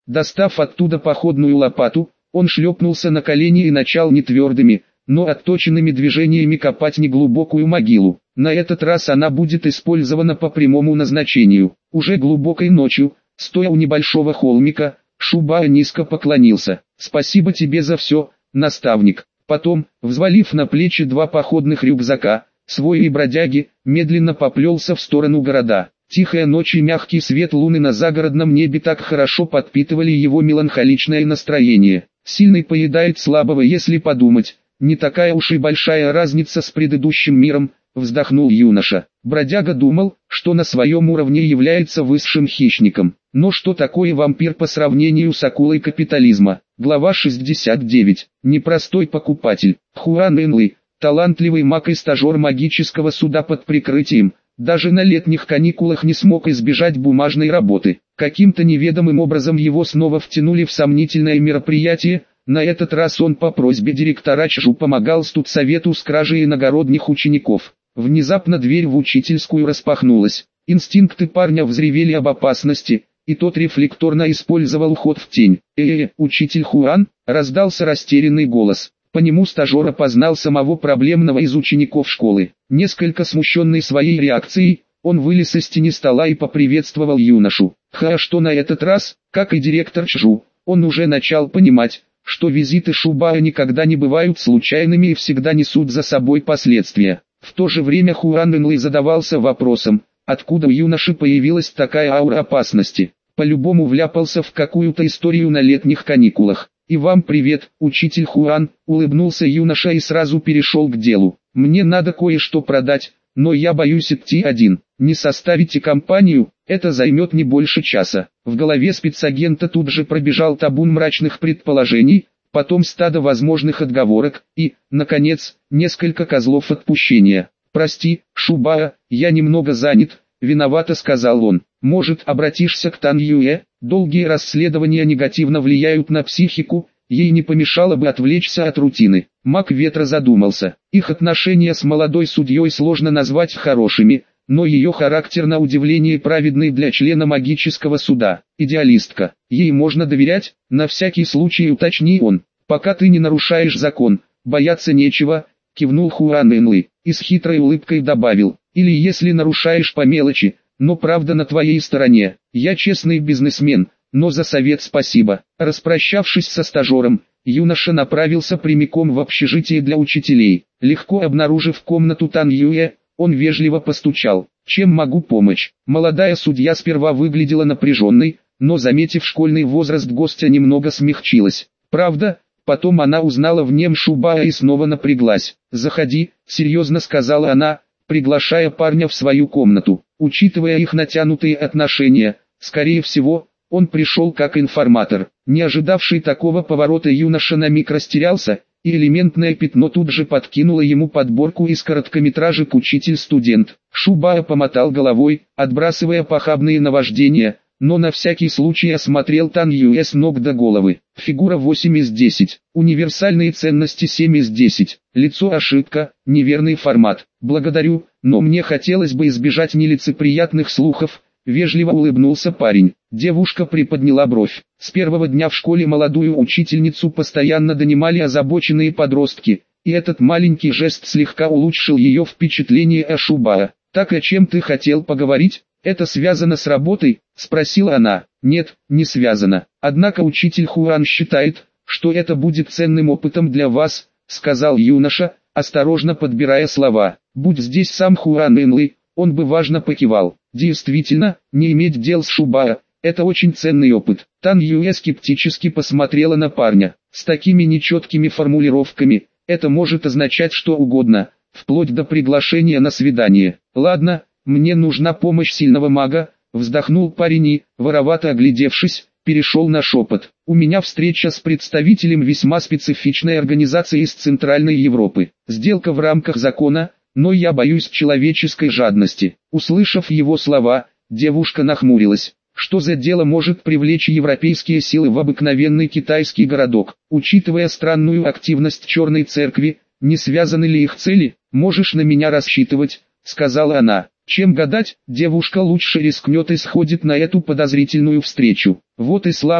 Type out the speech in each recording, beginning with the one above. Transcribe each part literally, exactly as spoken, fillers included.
Достав оттуда походную лопату, он шлепнулся на колени и начал не твердыми, но отточенными движениями копать неглубокую могилу. На этот раз она будет использована по прямому назначению. Уже глубокой ночью, стоя у небольшого холмика, Шубая низко поклонился. «Спасибо тебе за все, наставник». Потом, взвалив на плечи два походных рюкзака, свой и бродяги, медленно поплелся в сторону города. Тихая ночь и мягкий свет луны на загородном небе так хорошо подпитывали его меланхоличное настроение. Сильный поедает слабого, если подумать. Не такая уж и большая разница с предыдущим миром, вздохнул юноша. Бродяга думал, что на своем уровне является высшим хищником. Но что такое вампир по сравнению с акулой капитализма? Глава шестьдесят девять. Непростой покупатель. Хуан Энли, талантливый маг и стажер магического суда под прикрытием, даже на летних каникулах не смог избежать бумажной работы. Каким-то неведомым образом его снова втянули в сомнительное мероприятие. На этот раз он по просьбе директора ЧЖУ помогал студсовету с кражей иногородних учеников. Внезапно дверь в учительскую распахнулась. Инстинкты парня взревели об опасности, и тот рефлекторно использовал ход в тень. «Э-э, учитель Хуан?» — раздался растерянный голос. По нему стажер опознал самого проблемного из учеников школы. Несколько смущенный своей реакцией, он вылез из тени стола и поприветствовал юношу. Ха, что на этот раз, как и директор ЧЖУ, он уже начал понимать, что визиты Шубая никогда не бывают случайными и всегда несут за собой последствия. В то же время Хуан Энли задавался вопросом, откуда у юноши появилась такая аура опасности. По-любому вляпался в какую-то историю на летних каникулах. «И вам привет, учитель Хуан», — улыбнулся юноша и сразу перешел к делу. «Мне надо кое-что продать, но я боюсь идти один. Не составите компанию, это займет не больше часа». В голове спецагента тут же пробежал табун мрачных предположений, потом стадо возможных отговорок и, наконец, несколько козлов отпущения. «Прости, Шубая, я немного занят», — виновато сказал он. «Может, обратишься к Тан Юэ? Долгие расследования негативно влияют на психику, ей не помешало бы отвлечься от рутины». Маг ветра задумался. Их отношения с молодой судьей сложно назвать хорошими, но ее характер на удивление праведный для члена магического суда. Идеалистка. Ей можно доверять, на всякий случай уточни он. «Пока ты не нарушаешь закон, бояться нечего», — кивнул Хуан Энли, и с хитрой улыбкой добавил. «Или если нарушаешь по мелочи, но правда на твоей стороне. Я честный бизнесмен, но за совет спасибо». Распрощавшись со стажером, юноша направился прямиком в общежитие для учителей. Легко обнаружив комнату Тан Юэ, он вежливо постучал. «Чем могу помочь?» Молодая судья сперва выглядела напряженной, но заметив школьный возраст гостя немного смягчилась. Правда, потом она узнала в нем Шубая и снова напряглась. «Заходи», — серьезно сказала она, приглашая парня в свою комнату. Учитывая их натянутые отношения, скорее всего, он пришел как информатор. Не ожидавший такого поворота юноша на миг растерялся, и элементное пятно тут же подкинуло ему подборку из короткометражек «Учитель-студент». Шубая помотал головой, отбрасывая похабные наваждения, но на всякий случай осмотрел Тан Юэ с ног до головы. Фигура восемь из десяти. Универсальные ценности семь из десяти. Лицо ошибка, неверный формат. «Благодарю, но мне хотелось бы избежать нелицеприятных слухов», — вежливо улыбнулся парень. Девушка приподняла бровь. С первого дня в школе молодую учительницу постоянно донимали озабоченные подростки, и этот маленький жест слегка улучшил ее впечатление о Шубая. «Так о чем ты хотел поговорить? Это связано с работой?» — спросила она. «Нет, не связано. Однако учитель Хуан считает, что это будет ценным опытом для вас», — сказал юноша, осторожно подбирая слова. «Будь здесь сам Хуан Энли, он бы важно покивал». Действительно, не иметь дел с Шубая — это очень ценный опыт. Тан Юэ скептически посмотрела на парня. С такими нечеткими формулировками, это может означать что угодно, вплоть до приглашения на свидание. «Ладно, мне нужна помощь сильного мага», — вздохнул парень и, воровато оглядевшись, перешел на шепот. «У меня встреча с представителем весьма специфичной организации из Центральной Европы. Сделка в рамках закона, но я боюсь человеческой жадности». Услышав его слова, девушка нахмурилась. Что за дело может привлечь европейские силы в обыкновенный китайский городок? Учитывая странную активность Черной Церкви, не связаны ли их цели? «Можешь на меня рассчитывать», — сказала она. Чем гадать, девушка лучше рискнет и сходит на эту подозрительную встречу. «Вот и славно»,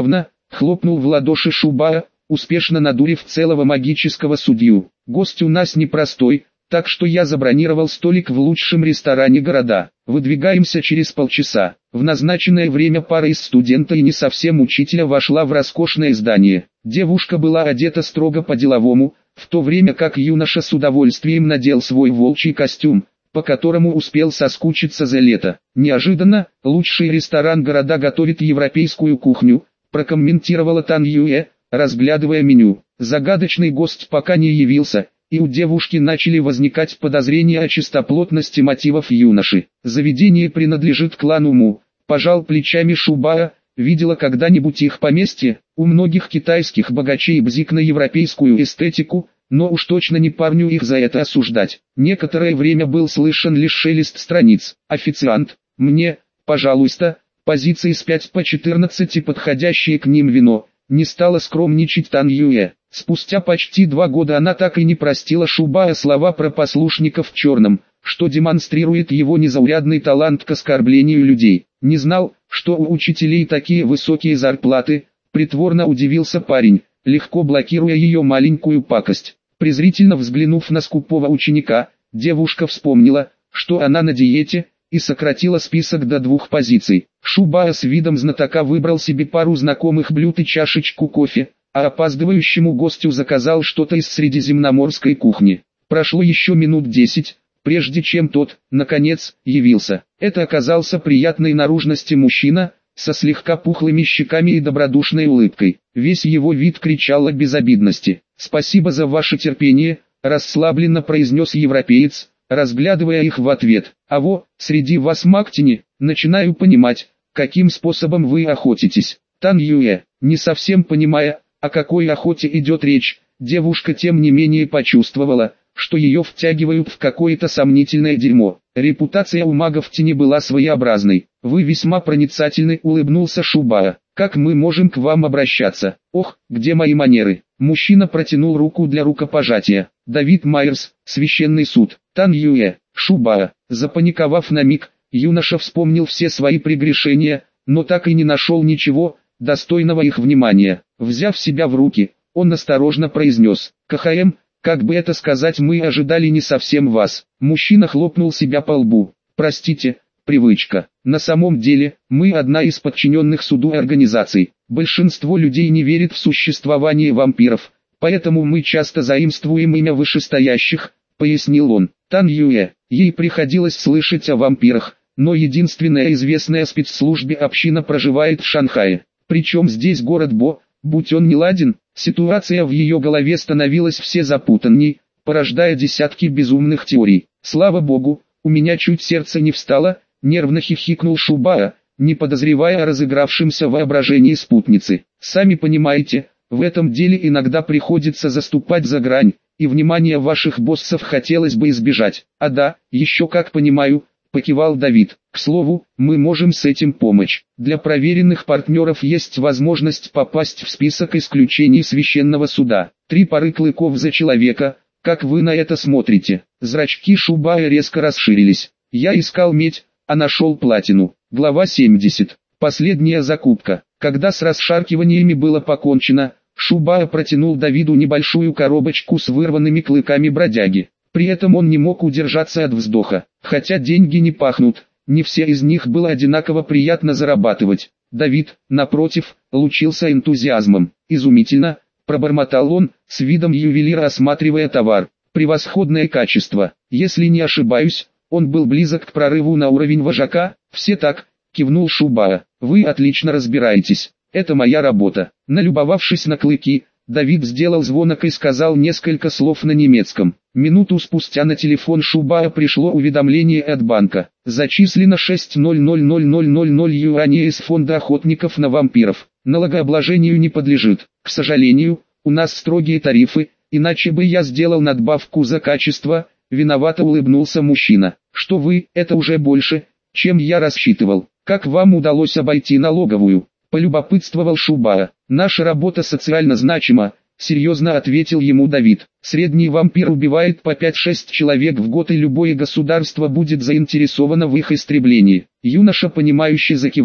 Хлопнул в ладоши Шубара, успешно надурив целого магического судью. Гость у нас непростой, так что я забронировал столик в лучшем ресторане города. Выдвигаемся через полчаса. В назначенное время пара из студента и не совсем учителя вошла в роскошное здание. Девушка была одета строго по-деловому, в то время как юноша с удовольствием надел свой волчий костюм, по которому успел соскучиться за лето. Неожиданно, лучший ресторан города готовит европейскую кухню, прокомментировала Тан Юэ, разглядывая меню. Загадочный гость пока не явился, и у девушки начали возникать подозрения о чистоплотности мотивов юноши. Заведение принадлежит клану Му, пожал плечами Шубара. Видела когда-нибудь их поместье? У многих китайских богачей бзик на европейскую эстетику, но уж точно не парню их за это осуждать. Некоторое время был слышен лишь шелест страниц. Официант, мне, пожалуйста, позиции с пять по четырнадцать и подходящее к ним вино. Не стала скромничать Тан Юэ. Спустя почти два года она так и не простила Шубара слова про послушников в черном, что демонстрирует его незаурядный талант к оскорблению людей. Не знал, что у учителей такие высокие зарплаты, притворно удивился парень, легко блокируя ее маленькую пакость. Презрительно взглянув на скупого ученика, девушка вспомнила, что она на диете, и сократила список до двух позиций. Шубара с видом знатока выбрал себе пару знакомых блюд и чашечку кофе, а опаздывающему гостю заказал что-то из средиземноморской кухни. Прошло еще минут десять, прежде чем тот, наконец, явился. Это оказался приятной наружности мужчина, со слегка пухлыми щеками и добродушной улыбкой. Весь его вид кричал о безобидности. «Спасибо за ваше терпение», – расслабленно произнес европеец, разглядывая их в ответ. «А во, среди вас мактини, начинаю понимать, каким способом вы охотитесь». Тан Юэ, не совсем понимая, о какой охоте идет речь, девушка тем не менее почувствовала, что ее втягивают в какое-то сомнительное дерьмо. Репутация у магов тени была своеобразной. «Вы весьма проницательны», — улыбнулся Шубара. «Как мы можем к вам обращаться?» «Ох, где мои манеры?» Мужчина протянул руку для рукопожатия. «Давид Майерс, священный суд». Тан Юэ, Шубара. Запаниковав на миг, юноша вспомнил все свои прегрешения, но так и не нашел ничего достойного их внимания. Взяв себя в руки, он осторожно произнес: «КХМ, как бы это сказать, мы ожидали не совсем вас». Мужчина хлопнул себя по лбу. «Простите, привычка. На самом деле, мы одна из подчиненных суду организаций. Большинство людей не верит в существование вампиров, поэтому мы часто заимствуем имя вышестоящих», — пояснил он. Тан Юэ, ей приходилось слышать о вампирах, но единственная известная спецслужбе община проживает в Шанхае. Причем здесь город Бо, будь он неладен, ситуация в ее голове становилась все запутанней, порождая десятки безумных теорий. «Слава богу, у меня чуть сердце не встало», — нервно хихикнул Шубара, не подозревая о разыгравшемся воображении спутницы. «Сами понимаете, в этом деле иногда приходится заступать за грань, и внимания ваших боссов хотелось бы избежать». «А да, еще как понимаю», — покивал Давид. «К слову, мы можем с этим помочь. Для проверенных партнеров есть возможность попасть в список исключений священного суда. Три пары клыков за человека. Как вы на это смотрите?» Зрачки Шубая резко расширились. «Я искал медь, а нашел платину». Глава семьдесят. Последняя закупка. Когда с расшаркиваниями было покончено, Шубая протянул Давиду небольшую коробочку с вырванными клыками бродяги. При этом он не мог удержаться от вздоха. Хотя деньги не пахнут, не все из них было одинаково приятно зарабатывать. Давид, напротив, лучился энтузиазмом. «Изумительно», — пробормотал он, с видом ювелира осматривая товар. «Превосходное качество. Если не ошибаюсь, он был близок к прорыву на уровень вожака». «Все так», — кивнул Шубара. «Вы отлично разбираетесь. Это моя работа». Налюбовавшись на клыки, Давид сделал звонок и сказал несколько слов на немецком. Минуту спустя на телефон Шубара пришло уведомление от банка. Зачислено шесть тысяч юаней из фонда охотников на вампиров. Налогообложению не подлежит. К сожалению, у нас строгие тарифы, иначе бы я сделал надбавку за качество. Виновато улыбнулся мужчина. «Что вы, это уже больше, чем я рассчитывал. Как вам удалось обойти налоговую?» Полюбопытствовал Шубара. «Наша работа социально значима», — серьезно ответил ему Давид. «Средний вампир убивает по пять-шесть человек в год, и любое государство будет заинтересовано в их истреблении». Юноша понимающе закивал,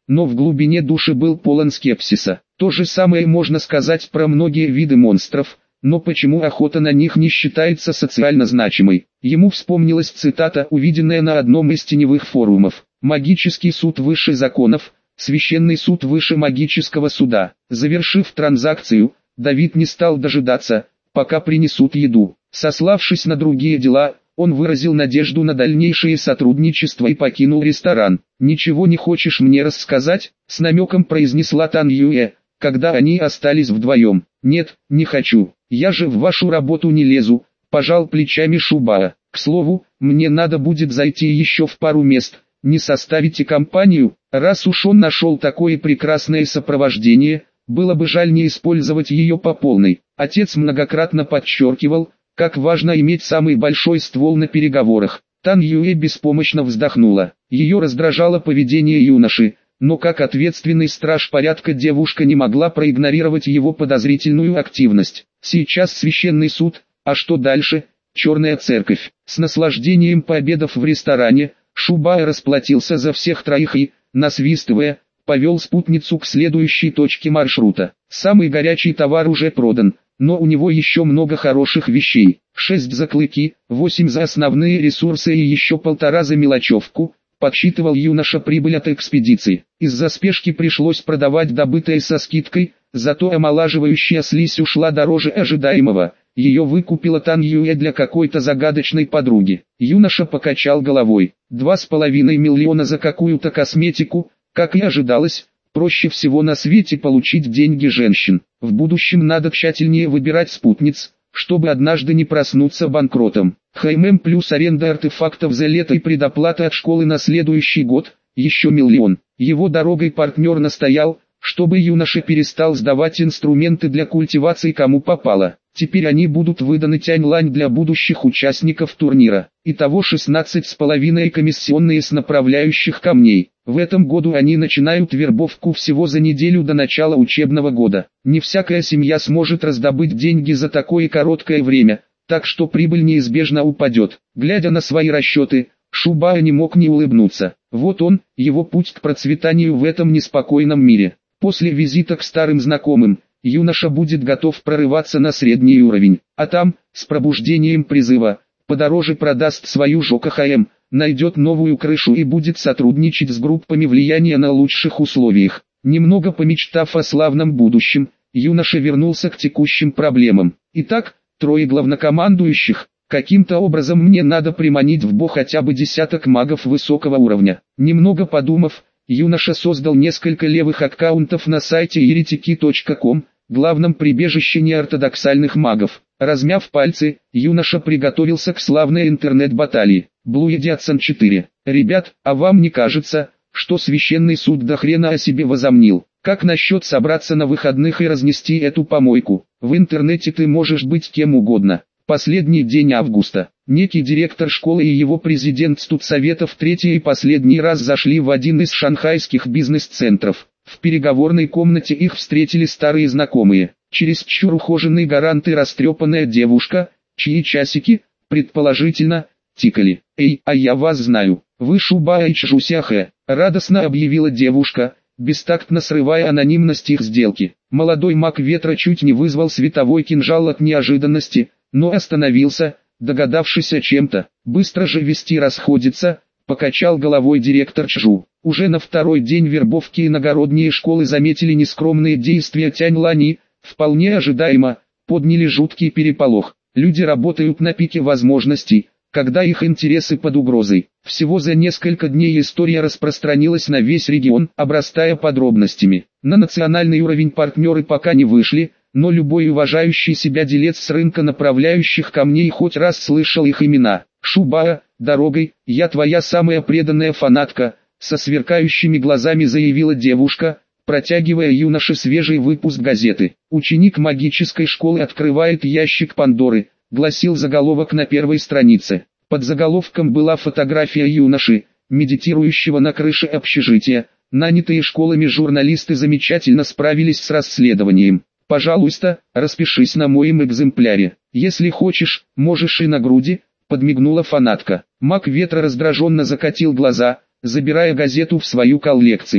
но в глубине души был полон скепсиса. То же самое можно сказать про многие виды монстров, но почему охота на них не считается социально значимой? Ему вспомнилась цитата, увиденная на одном из теневых форумов. «Магический суд выше законов, священный суд выше магического суда». Завершив транзакцию, Давид не стал дожидаться, пока принесут еду. Сославшись на другие дела, он выразил надежду на дальнейшее сотрудничество и покинул ресторан. «Ничего не хочешь мне рассказать?» — с намеком произнесла Тан Юэ, когда они остались вдвоем. «Нет, не хочу. Я же в вашу работу не лезу», — пожал плечами Шубаа. «К слову, мне надо будет зайти еще в пару мест. Не составите компанию?» Раз уж он нашел такое прекрасное сопровождение, было бы жаль не использовать ее по полной. Отец многократно подчеркивал, как важно иметь самый большой ствол на переговорах. Тан Юэ беспомощно вздохнула. Ее раздражало поведение юноши, но как ответственный страж порядка девушка не могла проигнорировать его подозрительную активность. Сейчас священный суд, а что дальше? Черная церковь. С наслаждением пообедав в ресторане, Шубаа расплатился за всех троих и, насвистывая, повел спутницу к следующей точке маршрута. Самый горячий товар уже продан, но у него еще много хороших вещей. Шесть за клыки, восемь за основные ресурсы и еще полтора за мелочевку, подсчитывал юноша прибыль от экспедиции. Из-за спешки пришлось продавать добытое со скидкой, зато омолаживающая слизь ушла дороже ожидаемого. Ее выкупила Тан Юэ для какой-то загадочной подруги. Юноша покачал головой. Два с половиной миллиона за какую-то косметику, как и ожидалось. Проще всего на свете получить деньги женщин. В будущем надо тщательнее выбирать спутниц, чтобы однажды не проснуться банкротом. ХММ плюс аренда артефактов за лето и предоплата от школы на следующий год, еще миллион. Его дорогой партнер настоял, чтобы юноша перестал сдавать инструменты для культивации кому попало. Теперь они будут выданы Тянь-Лань для будущих участников турнира. Итого шестнадцать с половиной комиссионные с направляющих камней. В этом году они начинают вербовку всего за неделю до начала учебного года. Не всякая семья сможет раздобыть деньги за такое короткое время, так что прибыль неизбежно упадет. Глядя на свои расчеты, Шубаа не мог не улыбнуться. Вот он, его путь к процветанию в этом неспокойном мире. После визита к старым знакомым, юноша будет готов прорываться на средний уровень, а там, с пробуждением призыва, подороже продаст свою ЖКХМ, найдет новую крышу и будет сотрудничать с группами влияния на лучших условиях. Немного помечтав о славном будущем, юноша вернулся к текущим проблемам. Итак, трое главнокомандующих, каким-то образом мне надо приманить в бой хотя бы десяток магов высокого уровня. Немного подумав, юноша создал несколько левых аккаунтов на сайте еретики точка ком, главном прибежище неортодоксальных магов. Размяв пальцы, юноша приготовился к славной интернет-баталии. Блуедиатсон четыре. Ребят, а вам не кажется, что священный суд до хрена о себе возомнил? Как насчет собраться на выходных и разнести эту помойку? В интернете ты можешь быть кем угодно. Последний день августа. Некий директор школы и его президент студсовета в третий и последний раз зашли в один из шанхайских бизнес-центров. В переговорной комнате их встретили старые знакомые. Чересчур ухоженный гарант и растрепанная девушка, чьи часики, предположительно, тикали. «Эй, а я вас знаю, вы Шубаа и Чжусяхэ», — радостно объявила девушка, бестактно срывая анонимность их сделки. Молодой маг ветра чуть не вызвал световой кинжал от неожиданности, но остановился, догадавшись о чем-то. «Быстро же вести расходится», — покачал головой директор Чжу. Уже на второй день вербовки иногородние школы заметили нескромные действия Тянь-Лани, вполне ожидаемо, подняли жуткий переполох. Люди работают на пике возможностей, когда их интересы под угрозой. Всего за несколько дней история распространилась на весь регион, обрастая подробностями. На национальный уровень партнеры пока не вышли, но любой уважающий себя делец с рынка направляющих камней хоть раз слышал их имена. «Шубаа, дорогой, я твоя самая преданная фанатка», со сверкающими глазами заявила девушка, протягивая юноше свежий выпуск газеты. «Ученик магической школы открывает ящик Пандоры», гласил заголовок на первой странице. Под заголовком была фотография юноши, медитирующего на крыше общежития. Нанятые школами журналисты замечательно справились с расследованием. «Пожалуйста, распишись на моем экземпляре. Если хочешь, можешь и на груди», подмигнула фанатка. Маг ветра раздраженно закатил глаза, забирая газету в свою коллекцию.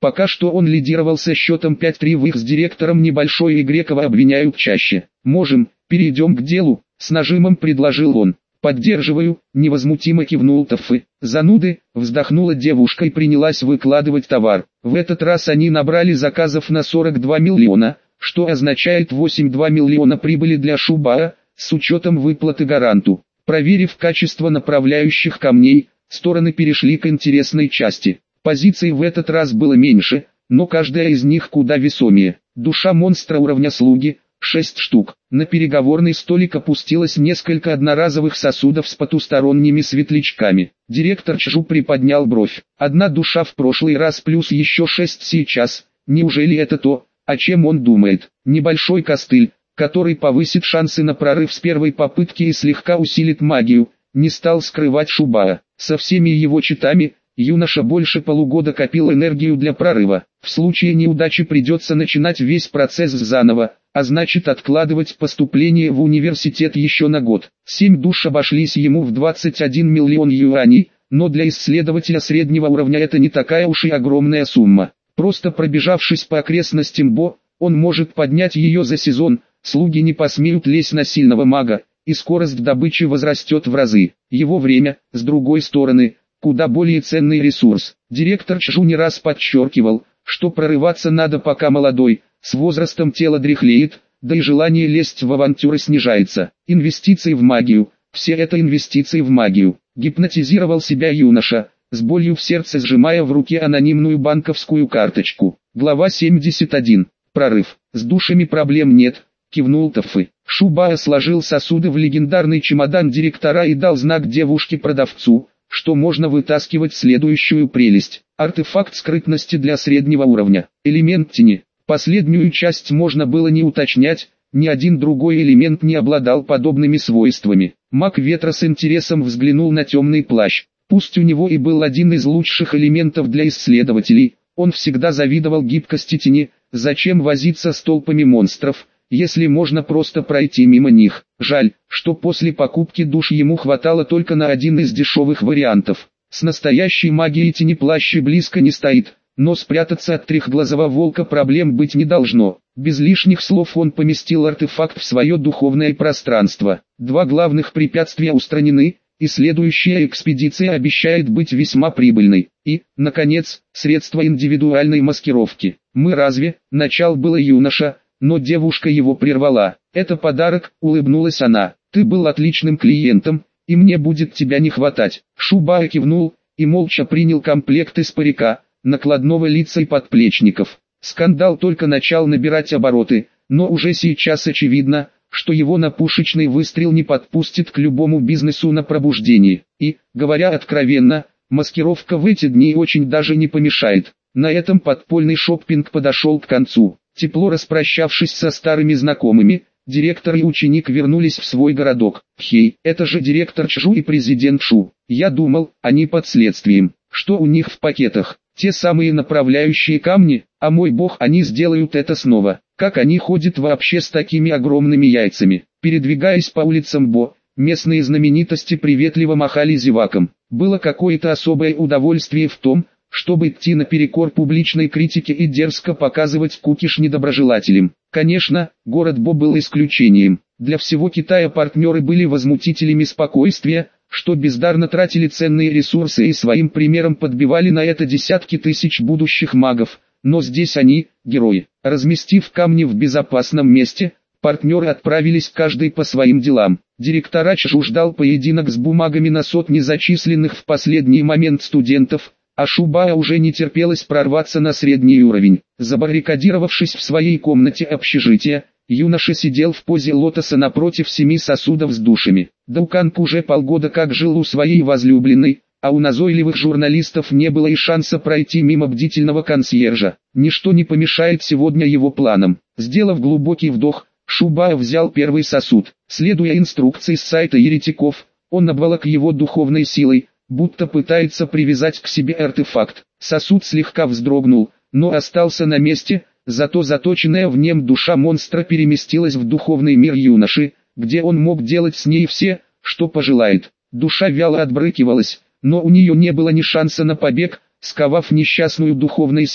Пока что он лидировал со счетом пять-три, в их с директором небольшой игре кого обвиняют чаще. «Можем, перейдем к делу», — с нажимом предложил он. «Поддерживаю», — невозмутимо кивнул Таффи. «Зануды», — вздохнула девушка и принялась выкладывать товар. В этот раз они набрали заказов на сорок два миллиона, что означает восемьдесят два миллиона прибыли для Шубая, с учетом выплаты гаранту. Проверив качество направляющих камней, стороны перешли к интересной части. Позиций в этот раз было меньше, но каждая из них куда весомее. Душа монстра уровня слуги – шесть штук. На переговорный столик опустилось несколько одноразовых сосудов с потусторонними светлячками. Директор Чжу приподнял бровь. Одна душа в прошлый раз плюс еще шесть сейчас. Неужели это то, о чем он думает? Небольшой костыль, который повысит шансы на прорыв с первой попытки и слегка усилит магию, не стал скрывать Шубая. Со всеми его читами, юноша больше полугода копил энергию для прорыва. В случае неудачи придется начинать весь процесс заново, а значит откладывать поступление в университет еще на год. Семь душ обошлись ему в двадцать один миллион юаней, но для исследователя среднего уровня это не такая уж и огромная сумма. Просто пробежавшись по окрестностям Бо, он может поднять ее за сезон, слуги не посмеют лезть на сильного мага, и скорость добычи возрастет в разы. Его время, с другой стороны, куда более ценный ресурс. Директор Чжу не раз подчеркивал, что прорываться надо пока молодой, с возрастом тело дряхлеет, да и желание лезть в авантюры снижается. Инвестиции в магию, все это инвестиции в магию. Гипнотизировал себя юноша, с болью в сердце сжимая в руке анонимную банковскую карточку. Глава семьдесят один. Прорыв. С душами проблем нет, кивнул Таффи. Шубая сложил сосуды в легендарный чемодан директора и дал знак девушке-продавцу, что можно вытаскивать следующую прелесть. Артефакт скрытности для среднего уровня. Элемент тени. Последнюю часть можно было не уточнять, ни один другой элемент не обладал подобными свойствами. Маг ветра с интересом взглянул на темный плащ. Пусть у него и был один из лучших элементов для исследователей, он всегда завидовал гибкости тени. Зачем возиться с толпами монстров, если можно просто пройти мимо них? Жаль, что после покупки душ ему хватало только на один из дешевых вариантов. С настоящей магией тени плащ близко не стоит, но спрятаться от трехглазого волка проблем быть не должно. Без лишних слов он поместил артефакт в свое духовное пространство. Два главных препятствия устранены, и следующая экспедиция обещает быть весьма прибыльной. И, наконец, средства индивидуальной маскировки. «Мы разве?» – начал было юноша, но девушка его прервала. «Это подарок», – улыбнулась она. «Ты был отличным клиентом, и мне будет тебя не хватать». Шубая кивнул, и молча принял комплект из парика, накладного лица и подплечников. Скандал только начал набирать обороты, но уже сейчас очевидно, что его на пушечный выстрел не подпустит к любому бизнесу на пробуждении. И, говоря откровенно, маскировка в эти дни очень даже не помешает. На этом подпольный шоппинг подошел к концу. Тепло распрощавшись со старыми знакомыми, директор и ученик вернулись в свой городок. «Хей, это же директор Чжу и президент Шу. Я думал, они под следствием. Что у них в пакетах? Те самые направляющие камни? А мой бог, они сделают это снова. Как они ходят вообще с такими огромными яйцами?» Передвигаясь по улицам Бо, местные знаменитости приветливо махали зевакам. Было какое-то особое удовольствие в том, чтобы идти наперекор публичной критике и дерзко показывать кукиш недоброжелателям. Конечно, город Бо был исключением. Для всего Китая партнеры были возмутителями спокойствия, что бездарно тратили ценные ресурсы и своим примером подбивали на это десятки тысяч будущих магов. Но здесь они, герои. Разместив камни в безопасном месте, партнеры отправились каждый по своим делам. Директора Чжу ждал поединок с бумагами на сотни зачисленных в последний момент студентов, а Шубая уже не терпелось прорваться на средний уровень. Забаррикадировавшись в своей комнате общежития, юноша сидел в позе лотоса напротив семи сосудов с душами. Дауканг уже полгода как жил у своей возлюбленной, а у назойливых журналистов не было и шанса пройти мимо бдительного консьержа. Ничто не помешает сегодня его планам. Сделав глубокий вдох, Шубая взял первый сосуд. Следуя инструкции с сайта еретиков, он обволок его духовной силой, будто пытается привязать к себе артефакт. Сосуд слегка вздрогнул, но остался на месте, зато заточенная в нем душа монстра переместилась в духовный мир юноши, где он мог делать с ней все, что пожелает. Душа вяло отбрыкивалась, но у нее не было ни шанса на побег, сковав несчастную духовной силой.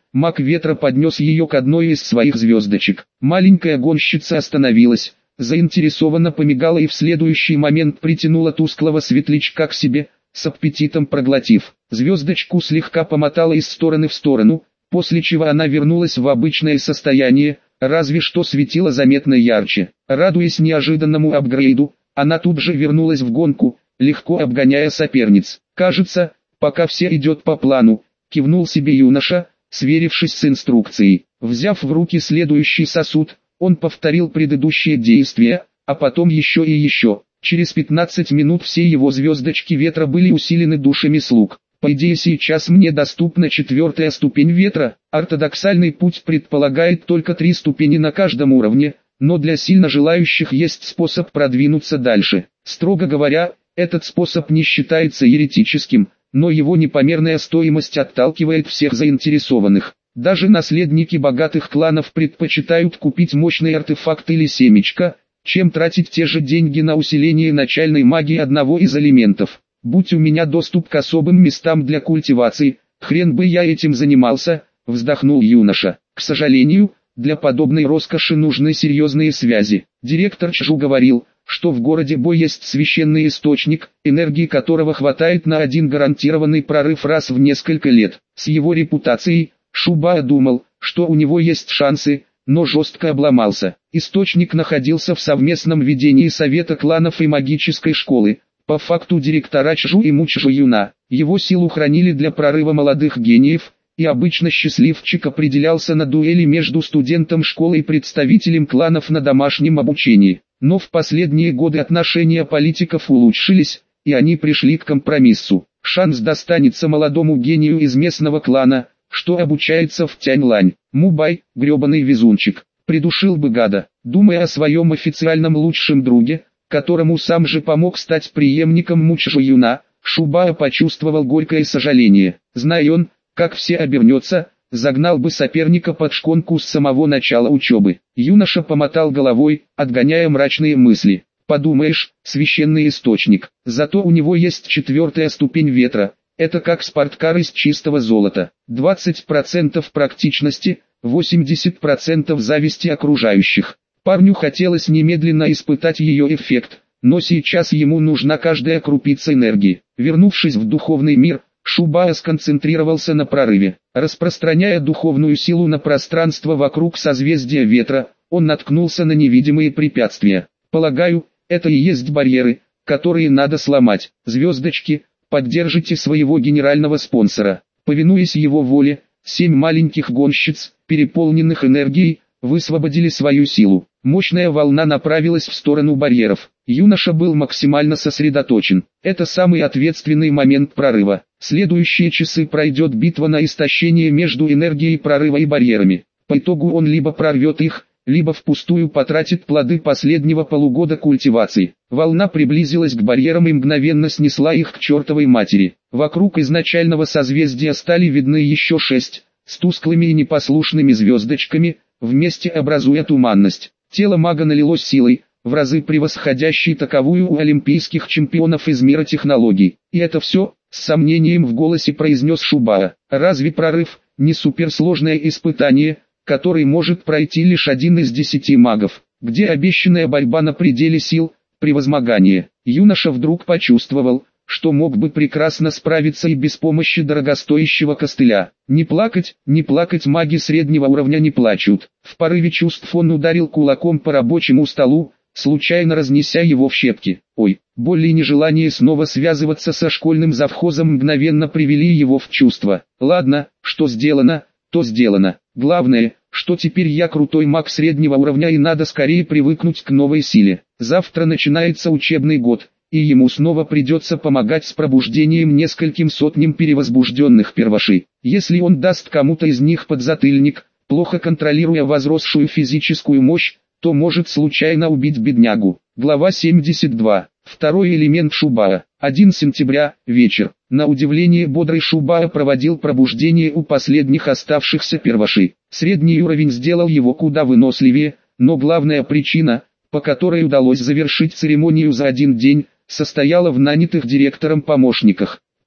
маг ветра поднес ее к одной из своих звездочек. Маленькая гонщица остановилась, заинтересованно помигала и в следующий момент притянула тусклого светлячка к себе, с аппетитом проглотив. Звездочку слегка помотала из стороны в сторону, после чего она вернулась в обычное состояние, разве что светила заметно ярче. Радуясь неожиданному апгрейду, она тут же вернулась в гонку, легко обгоняя соперниц. «Кажется, пока все идет по плану», — кивнул себе юноша, сверившись с инструкцией. Взяв в руки следующий сосуд, он повторил предыдущие действия, а потом еще и еще. Через пятнадцать минут все его звездочки ветра были усилены душами слуг. По идее сейчас мне доступна четвертая ступень ветра. Ортодоксальный путь предполагает только три ступени на каждом уровне, но для сильно желающих есть способ продвинуться дальше. Строго говоря, этот способ не считается еретическим, но его непомерная стоимость отталкивает всех заинтересованных. Даже наследники богатых кланов предпочитают купить мощный артефакт или семечко, чем тратить те же деньги на усиление начальной магии одного из элементов. Будь у меня доступ к особым местам для культивации, хрен бы я этим занимался, вздохнул юноша. К сожалению, для подобной роскоши нужны серьезные связи. Директор Чжу говорил, что в городе Бой есть священный источник, энергии которого хватает на один гарантированный прорыв раз в несколько лет. С его репутацией, Шубао думал, что у него есть шансы, но жестко обломался. Источник находился в совместном ведении Совета кланов и магической школы. По факту директора Чжу и Мучжу Юна, его силу хранили для прорыва молодых гениев, и обычно счастливчик определялся на дуэли между студентом школы и представителем кланов на домашнем обучении. Но в последние годы отношения политиков улучшились, и они пришли к компромиссу. Шанс достанется молодому гению из местного клана, что обучается в Тяньлань. Мубай, гребаный везунчик, придушил бы гада. Думая о своем официальном лучшем друге, которому сам же помог стать преемником Мучжу Юна, Шубао почувствовал горькое сожаление. Зная он, как все обернется, загнал бы соперника под шконку с самого начала учебы. Юноша помотал головой, отгоняя мрачные мысли. Подумаешь, священный источник, зато у него есть четвертая ступень ветра, это как спорткар из чистого золота. двадцать процентов практичности, восемьдесят процентов зависти окружающих. Парню хотелось немедленно испытать ее эффект, но сейчас ему нужна каждая крупица энергии. Вернувшись в духовный мир, Шубао сконцентрировался на прорыве. Распространяя духовную силу на пространство вокруг созвездия ветра, он наткнулся на невидимые препятствия. Полагаю, это и есть барьеры, которые надо сломать. Звездочки, поддержите своего генерального спонсора. Повинуясь его воле, семь маленьких гонщиц, переполненных энергией, высвободили свою силу. Мощная волна направилась в сторону барьеров. Юноша был максимально сосредоточен. Это самый ответственный момент прорыва. Следующие часы пройдет битва на истощение между энергией прорыва и барьерами. По итогу он либо прорвет их, либо впустую потратит плоды последнего полугода культивации. Волна приблизилась к барьерам и мгновенно снесла их к чертовой матери. Вокруг изначального созвездия стали видны еще шесть, с тусклыми и непослушными звездочками, вместе образуя туманность. Тело мага налилось силой, в разы превосходящей таковую у олимпийских чемпионов из мира технологий. И это все, с сомнением в голосе произнес Шубао. Разве прорыв не суперсложное испытание, который может пройти лишь один из десяти магов? Где обещанная борьба на пределе сил, превозмогание? Юноша вдруг почувствовал, что мог бы прекрасно справиться и без помощи дорогостоящего костыля. Не плакать, не плакать, маги среднего уровня не плачут. В порыве чувств он ударил кулаком по рабочему столу, случайно разнеся его в щепки. Ой, боль и нежелание снова связываться со школьным завхозом мгновенно привели его в чувство. Ладно, что сделано, то сделано. Главное, что теперь я крутой маг среднего уровня и надо скорее привыкнуть к новой силе. Завтра начинается учебный год, и ему снова придется помогать с пробуждением нескольким сотням перевозбужденных первашей. Если он даст кому-то из них подзатыльник, плохо контролируя возросшую физическую мощь, то может случайно убить беднягу. Глава семьдесят два. Второй элемент Шубао. первого сентября, вечер. На удивление бодрый Шубао проводил пробуждение у последних оставшихся первашей. Средний уровень сделал его куда выносливее, но главная причина, по которой удалось завершить церемонию за один день, состояла в нанятых директором помощниках.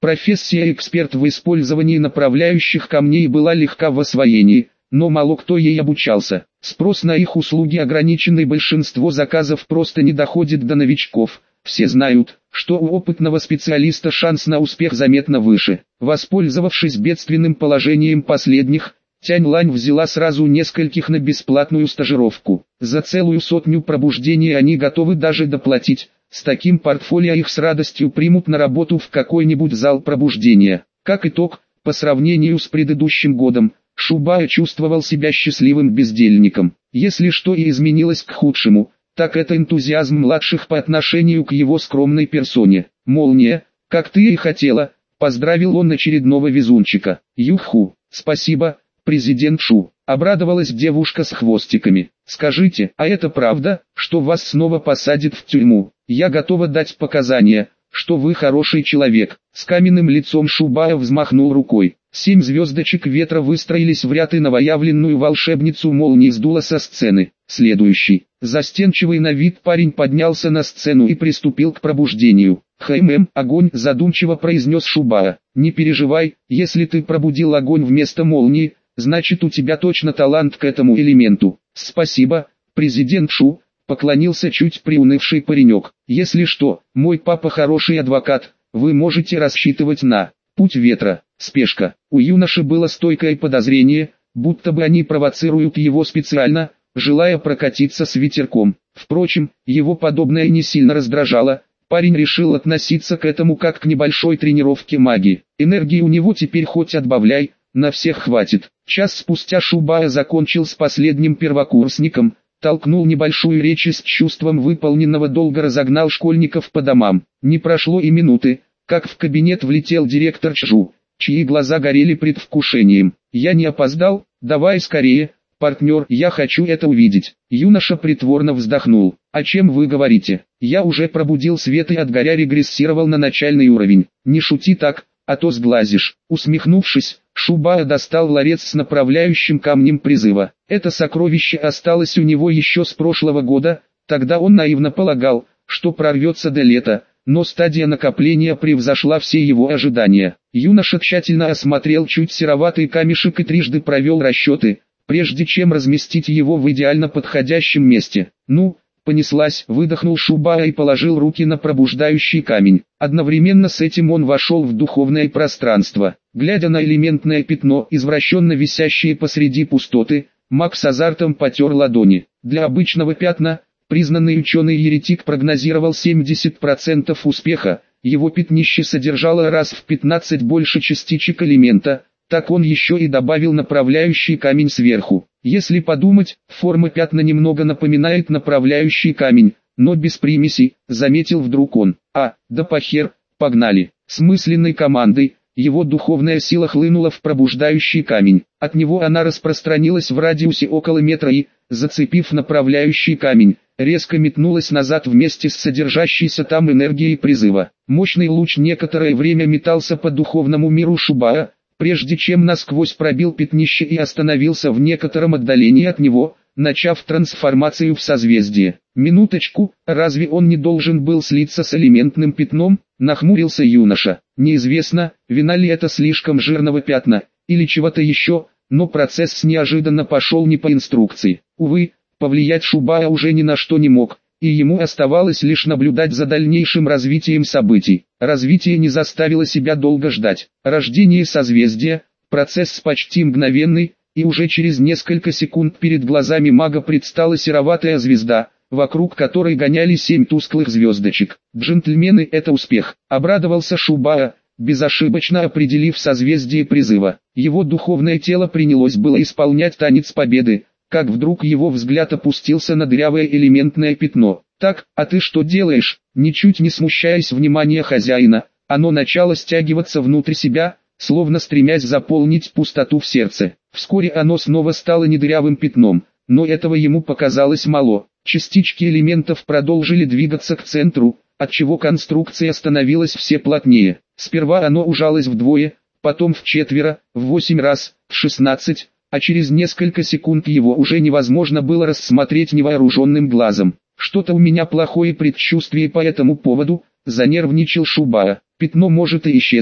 Профессия эксперт в использовании направляющих камней была легка в освоении, но мало кто ей обучался. Спрос на их услуги ограничен и большинство заказов просто не доходит до новичков. Все знают, что у опытного специалиста шанс на успех заметно выше. Воспользовавшись бедственным положением последних, Тянь Лань взяла сразу нескольких на бесплатную стажировку. За целую сотню пробуждений они готовы даже доплатить. С таким портфолио их с радостью примут на работу в какой-нибудь зал пробуждения. Как итог, по сравнению с предыдущим годом, Шубао чувствовал себя счастливым бездельником. Если что и изменилось к худшему, так это энтузиазм младших по отношению к его скромной персоне. «Молния, как ты и хотела», — поздравил он очередного везунчика. «Юху, спасибо, президент Шу», — обрадовалась девушка с хвостиками. «Скажите, а это правда, что вас снова посадят в тюрьму? Я готова дать показания, что вы хороший человек». С каменным лицом Шубао взмахнул рукой. Семь звездочек ветра выстроились в ряд, и новоявленную волшебницу молнии сдуло со сцены. Следующий, застенчивый на вид парень поднялся на сцену и приступил к пробуждению. «Хэм, огонь», — задумчиво произнес Шубао. «Не переживай, если ты пробудил огонь вместо молнии, значит у тебя точно талант к этому элементу». «Спасибо, президент Шу», — поклонился чуть приунывший паренек. «Если что, мой папа хороший адвокат, вы можете рассчитывать на путь ветра». Спешка. У юноши было стойкое подозрение, будто бы они провоцируют его специально, желая прокатиться с ветерком. Впрочем, его подобное не сильно раздражало. Парень решил относиться к этому как к небольшой тренировке магии. Энергии у него теперь хоть отбавляй, на всех хватит. Час спустя Шубао закончил с последним первокурсником, толкнул небольшую речь и с чувством выполненного долга разогнал школьников по домам. Не прошло и минуты, как в кабинет влетел директор Чжу, чьи глаза горели предвкушением. «Я не опоздал? Давай скорее, партнер, я хочу это увидеть». Юноша притворно вздохнул. «О чем вы говорите? Я уже пробудил свет и от горя регрессировал на начальный уровень». «Не шути так, а то сглазишь». Усмехнувшись, Шубао достал ларец с направляющим камнем призыва. Это сокровище осталось у него еще с прошлого года, тогда он наивно полагал, что прорвется до лета. Но стадия накопления превзошла все его ожидания. Юноша тщательно осмотрел чуть сероватый камешек и трижды провел расчеты, прежде чем разместить его в идеально подходящем месте. «Ну, понеслась», — выдохнул Шубао и положил руки на пробуждающий камень. Одновременно с этим он вошел в духовное пространство. Глядя на элементное пятно, извращенно висящее посреди пустоты, маг с азартом потер ладони. Для обычного пятна признанный ученый-еретик прогнозировал семьдесят процентов успеха, его пятнище содержало раз в пятнадцать больше частичек элемента, так он еще и добавил направляющий камень сверху. Если подумать, форма пятна немного напоминает направляющий камень, но без примесей, заметил вдруг он. «А, да похер, погнали». С мысленной командой, его духовная сила хлынула в пробуждающий камень. От него она распространилась в радиусе около метра и, зацепив направляющий камень, резко метнулась назад вместе с содержащейся там энергией призыва. Мощный луч некоторое время метался по духовному миру Шубао, прежде чем насквозь пробил пятнище и остановился в некотором отдалении от него, начав трансформацию в созвездие. «Минуточку, разве он не должен был слиться с элементным пятном?» — нахмурился юноша. Неизвестно, вина ли это слишком жирного пятна, или чего-то еще, но процесс неожиданно пошел не по инструкции. Увы, повлиять Шубао уже ни на что не мог, и ему оставалось лишь наблюдать за дальнейшим развитием событий. Развитие не заставило себя долго ждать. Рождение созвездия, процесс почти мгновенный, и уже через несколько секунд перед глазами мага предстала сероватая звезда, вокруг которой гоняли семь тусклых звездочек. «Джентльмены, это успех», — обрадовался Шубао, безошибочно определив созвездие призыва. Его духовное тело принялось было исполнять танец победы, как вдруг его взгляд опустился на дырявое элементное пятно. «Так, а ты что делаешь?» Ничуть не смущаясь внимания хозяина, оно начало стягиваться внутрь себя, словно стремясь заполнить пустоту в сердце. Вскоре оно снова стало не дырявым пятном, но этого ему показалось мало. Частички элементов продолжили двигаться к центру, отчего конструкция становилась все плотнее. Сперва оно ужалось вдвое, потом в четверо, в восемь раз, в шестнадцать, а через несколько секунд его уже невозможно было рассмотреть невооруженным глазом. «Что-то у меня плохое предчувствие по этому поводу», — занервничал Шубао. «Пятно может и исчезло,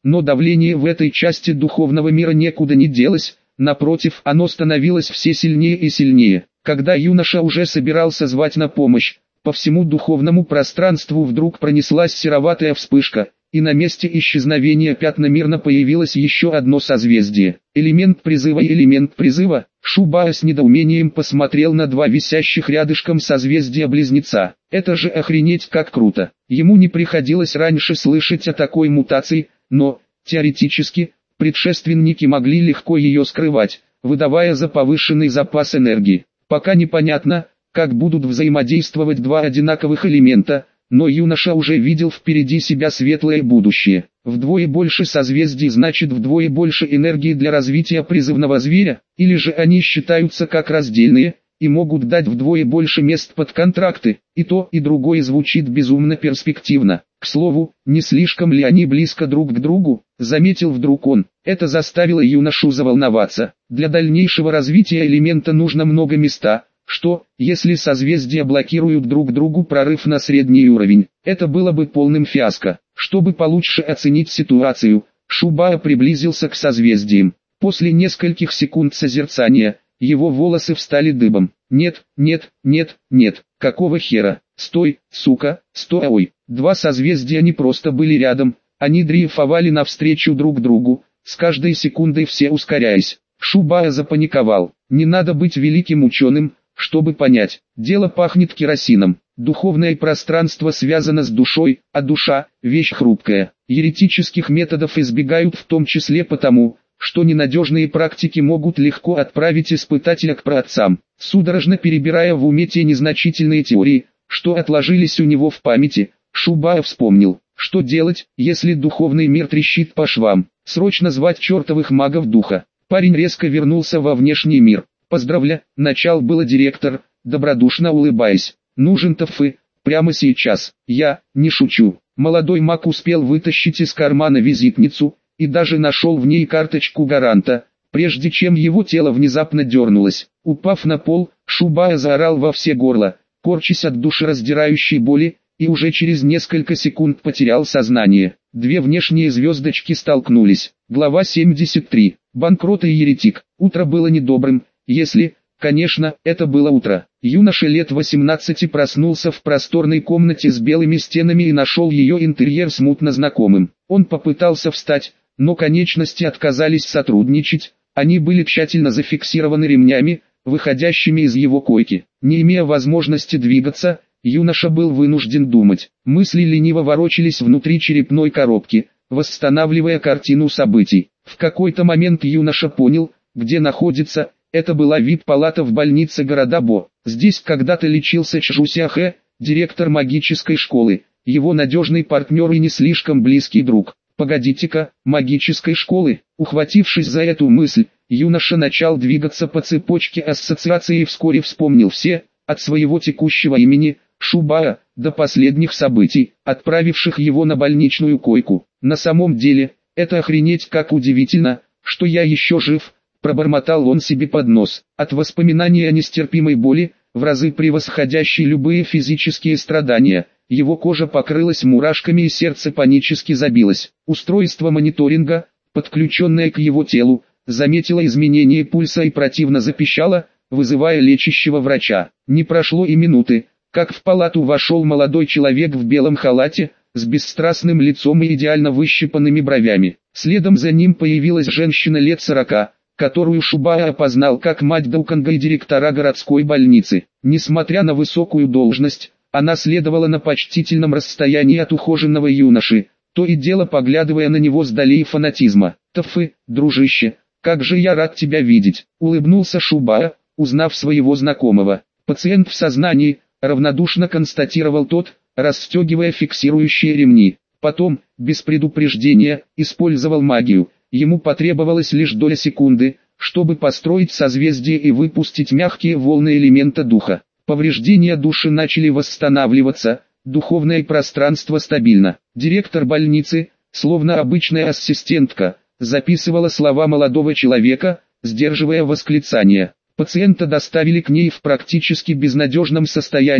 но давление в этой части духовного мира никуда не делось, напротив, оно становилось все сильнее и сильнее. Когда юноша уже собирался звать на помощь, по всему духовному пространству вдруг пронеслась сероватая вспышка, и на месте исчезновения пятна мирно появилось еще одно созвездие. Элемент призыва и элемент призыва. Шубая с недоумением посмотрел на два висящих рядышком созвездия-близнеца. Это же охренеть как круто. Ему не приходилось раньше слышать о такой мутации, но, теоретически, предшественники могли легко ее скрывать, выдавая за повышенный запас энергии. Пока непонятно, как будут взаимодействовать два одинаковых элемента, но юноша уже видел впереди себя светлое будущее. Вдвое больше созвездий значит вдвое больше энергии для развития призывного зверя, или же они считаются как раздельные, и могут дать вдвое больше мест под контракты, и то и другое звучит безумно перспективно. К слову, не слишком ли они близко друг к другу, заметил вдруг он. Это заставило юношу заволноваться. Для дальнейшего развития элемента нужно много места. Что, если созвездия блокируют друг другу прорыв на средний уровень? Это было бы полным фиаско. Чтобы получше оценить ситуацию, Шубая приблизился к созвездиям. После нескольких секунд созерцания, его волосы встали дыбом. Нет, нет, нет, нет, какого хера? Стой, сука, стой, ой. Два созвездия не просто были рядом, они дрейфовали навстречу друг другу, с каждой секундой все ускоряясь. Шубая запаниковал. Не надо быть великим ученым, чтобы понять, дело пахнет керосином. Духовное пространство связано с душой, а душа – вещь хрупкая. Еретических методов избегают в том числе потому, что ненадежные практики могут легко отправить испытателя к праотцам. Судорожно перебирая в уме те незначительные теории, что отложились у него в памяти, Шубая вспомнил, что делать, если духовный мир трещит по швам. Срочно звать чертовых магов духа. Парень резко вернулся во внешний мир. «Поздравля», — начал было директор, добродушно улыбаясь. «Нужен-то фы, прямо сейчас». «Я, не шучу». Молодой маг успел вытащить из кармана визитницу, и даже нашел в ней карточку гаранта, прежде чем его тело внезапно дернулось. Упав на пол, Шубая заорал во все горло, корчась от душераздирающей боли, и уже через несколько секунд потерял сознание. Две внешние звездочки столкнулись. Глава семьдесят три. Банкрот и еретик. Утро было недобрым, если, конечно, это было утро. Юноша лет восемнадцати проснулся в просторной комнате с белыми стенами и нашел ее интерьер смутно знакомым. Он попытался встать, но конечности отказались сотрудничать, они были тщательно зафиксированы ремнями, выходящими из его койки. Не имея возможности двигаться, юноша был вынужден думать. Мысли лениво ворочались внутри черепной коробки, восстанавливая картину событий. В какой-то момент юноша понял, где находится. Это была вип-палата в больнице города Бо. Здесь когда-то лечился Чжу Сяхэ, директор магической школы, его надежный партнер и не слишком близкий друг. Погодите-ка, магической школы? Ухватившись за эту мысль, юноша начал двигаться по цепочке ассоциаций и вскоре вспомнил все, от своего текущего имени, Шубая, до последних событий, отправивших его на больничную койку. На самом деле, это охренеть как удивительно, что я еще жив, пробормотал он себе под нос. От воспоминаний о нестерпимой боли, в разы превосходящей любые физические страдания, его кожа покрылась мурашками и сердце панически забилось. Устройство мониторинга, подключенное к его телу, заметило изменение пульса и противно запищало, вызывая лечащего врача. Не прошло и минуты, как в палату вошел молодой человек в белом халате, с бесстрастным лицом и идеально выщипанными бровями. Следом за ним появилась женщина лет сорока, которую Шубая опознал как мать Дауканга и директора городской больницы. Несмотря на высокую должность, она следовала на почтительном расстоянии от ухоженного юноши, то и дело поглядывая на него с долей фанатизма. «Тафы, дружище, как же я рад тебя видеть», — улыбнулся Шубая, узнав своего знакомого. «Пациент в сознании», — равнодушно констатировал тот, расстегивая фиксирующие ремни. Потом, без предупреждения, использовал магию. Ему потребовалось лишь доля секунды, чтобы построить созвездие и выпустить мягкие волны элемента духа. Повреждения души начали восстанавливаться, духовное пространство стабильно. Директор больницы, словно обычная ассистентка, записывала слова молодого человека, сдерживая восклицания. Пациента доставили к ней в практически безнадежном состоянии,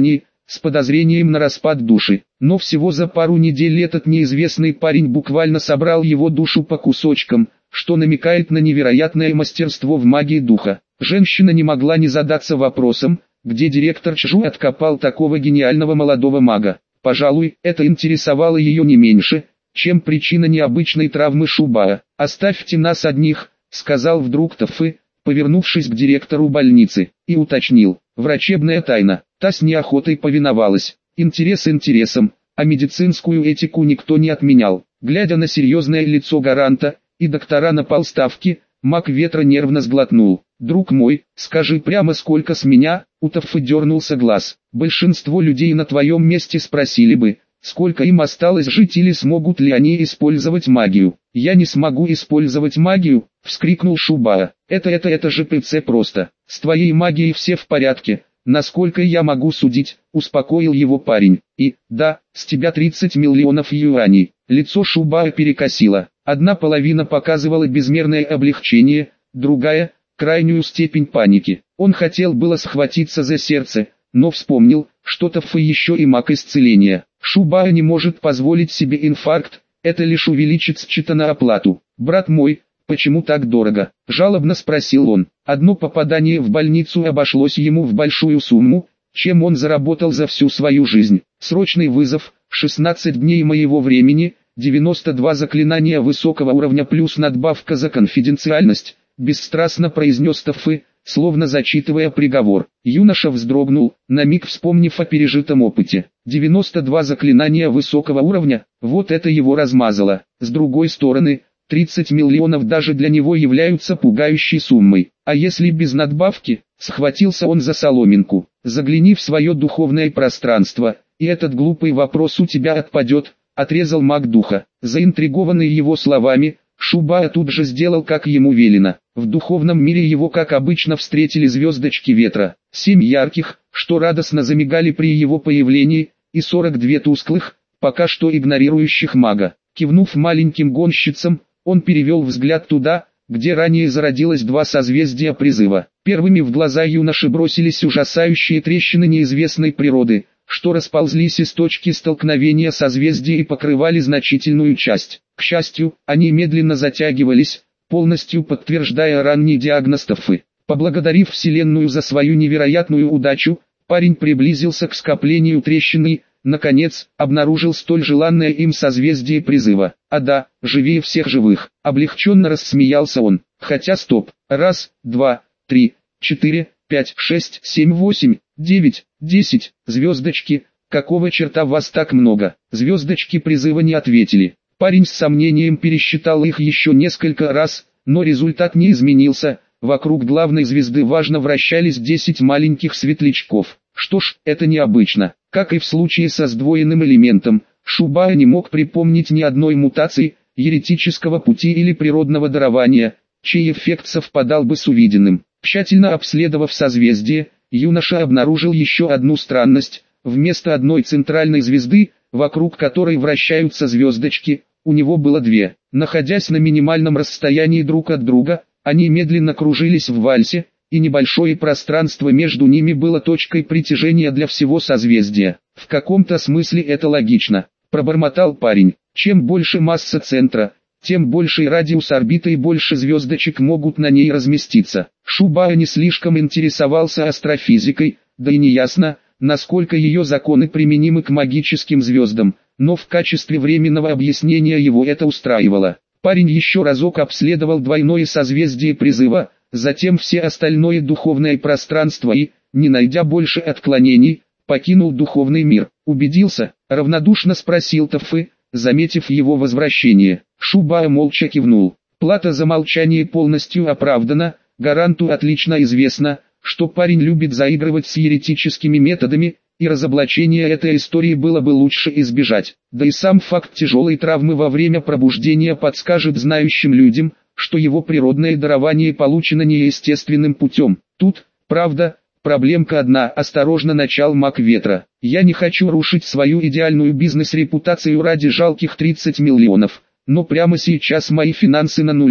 с подозрением на распад души. Но всего за пару недель этот неизвестный парень буквально собрал его душу по кусочкам, что намекает на невероятное мастерство в магии духа. Женщина не могла не задаться вопросом, где директор Чжу откопал такого гениального молодого мага. Пожалуй, это интересовало ее не меньше, чем причина необычной травмы Шубая. «Оставьте нас одних», — сказал вдруг Тафы, повернувшись к директору больницы, и уточнил: «Врачебная тайна». Та с неохотой повиновалась. Интерес интересом, а медицинскую этику никто не отменял. Глядя на серьезное лицо гаранта и доктора на полставки, маг ветра нервно сглотнул. «Друг мой, скажи прямо, сколько с меня?» У Тафы дернулся глаз. «Большинство людей на твоем месте спросили бы, сколько им осталось жить или смогут ли они использовать магию». «Я не смогу использовать магию», — вскрикнул Шубая. «Это это это же ПЦ просто. С твоей магией все в порядке, насколько я могу судить», — успокоил его парень. «И, да, с тебя тридцать миллионов юаней». Лицо Шубая перекосило. Одна половина показывала безмерное облегчение, другая — крайнюю степень паники. Он хотел было схватиться за сердце, но вспомнил, что Тафы еще и маг исцеления. Шубая не может позволить себе инфаркт, это лишь увеличит счета на оплату. «Брат мой, почему так дорого?» – жалобно спросил он. Одно попадание в больницу обошлось ему в большую сумму, чем он заработал за всю свою жизнь. Срочный вызов, шестнадцать дней моего времени, девяносто два заклинания высокого уровня плюс надбавка за конфиденциальность, бесстрастно произнес Тафы, словно зачитывая приговор. Юноша вздрогнул, на миг вспомнив о пережитом опыте. девяносто два заклинания высокого уровня, вот это его размазало. С другой стороны, тридцать миллионов даже для него являются пугающей суммой. А если без надбавки? Схватился он за соломинку. Загляни в свое духовное пространство, и этот глупый вопрос у тебя отпадет, отрезал маг духа. Заинтригованный его словами, Шубая тут же сделал, как ему велено. В духовном мире его, как обычно, встретили звездочки ветра. Семь ярких, что радостно замигали при его появлении, и сорок две тусклых, пока что игнорирующих мага. Кивнув маленьким гонщицам, он перевел взгляд туда, где ранее зародилось два созвездия призыва. Первыми в глаза юноши бросились ужасающие трещины неизвестной природы, что расползлись из точки столкновения созвездий и покрывали значительную часть. К счастью, они медленно затягивались, полностью подтверждая ранний диагноз Тафы. Поблагодарив Вселенную за свою невероятную удачу, парень приблизился к скоплению трещин и, наконец, обнаружил столь желанное им созвездие призыва. «А да, живее всех живых!» Облегченно рассмеялся он. «Хотя стоп! Раз, два, три, четыре, пять, шесть, семь, восемь, девять, десять, звездочки, какого черта вас так много?» Звездочки призыва не ответили. Парень с сомнением пересчитал их еще несколько раз, но результат не изменился. Вокруг главной звезды важно вращались десять маленьких светлячков. Что ж, это необычно. Как и в случае со сдвоенным элементом, Шубая не мог припомнить ни одной мутации, еретического пути или природного дарования, чей эффект совпадал бы с увиденным. Тщательно обследовав созвездие, юноша обнаружил еще одну странность. Вместо одной центральной звезды, вокруг которой вращаются звездочки, у него было две. Находясь на минимальном расстоянии друг от друга, они медленно кружились в вальсе, и небольшое пространство между ними было точкой притяжения для всего созвездия. «В каком-то смысле это логично», – пробормотал парень. «Чем больше масса центра, тем больший радиус орбиты и больше звездочек могут на ней разместиться». Шубая не слишком интересовался астрофизикой, да и неясно, насколько ее законы применимы к магическим звездам, но в качестве временного объяснения его это устраивало. Парень еще разок обследовал двойное созвездие призыва, затем все остальное духовное пространство и, не найдя больше отклонений, покинул духовный мир. «Убедился?» – равнодушно спросил Тафы, заметив его возвращение. Шубая молча кивнул. Плата за молчание полностью оправдана, гаранту отлично известно, что парень любит заигрывать с еретическими методами, и разоблачение этой истории было бы лучше избежать. Да и сам факт тяжелой травмы во время пробуждения подскажет знающим людям, что его природное дарование получено неестественным путем. Тут, правда, проблемка одна, осторожно начал маг ветра. «Я не хочу рушить свою идеальную бизнес-репутацию ради жалких тридцати миллионов, но прямо сейчас мои финансы на нуле.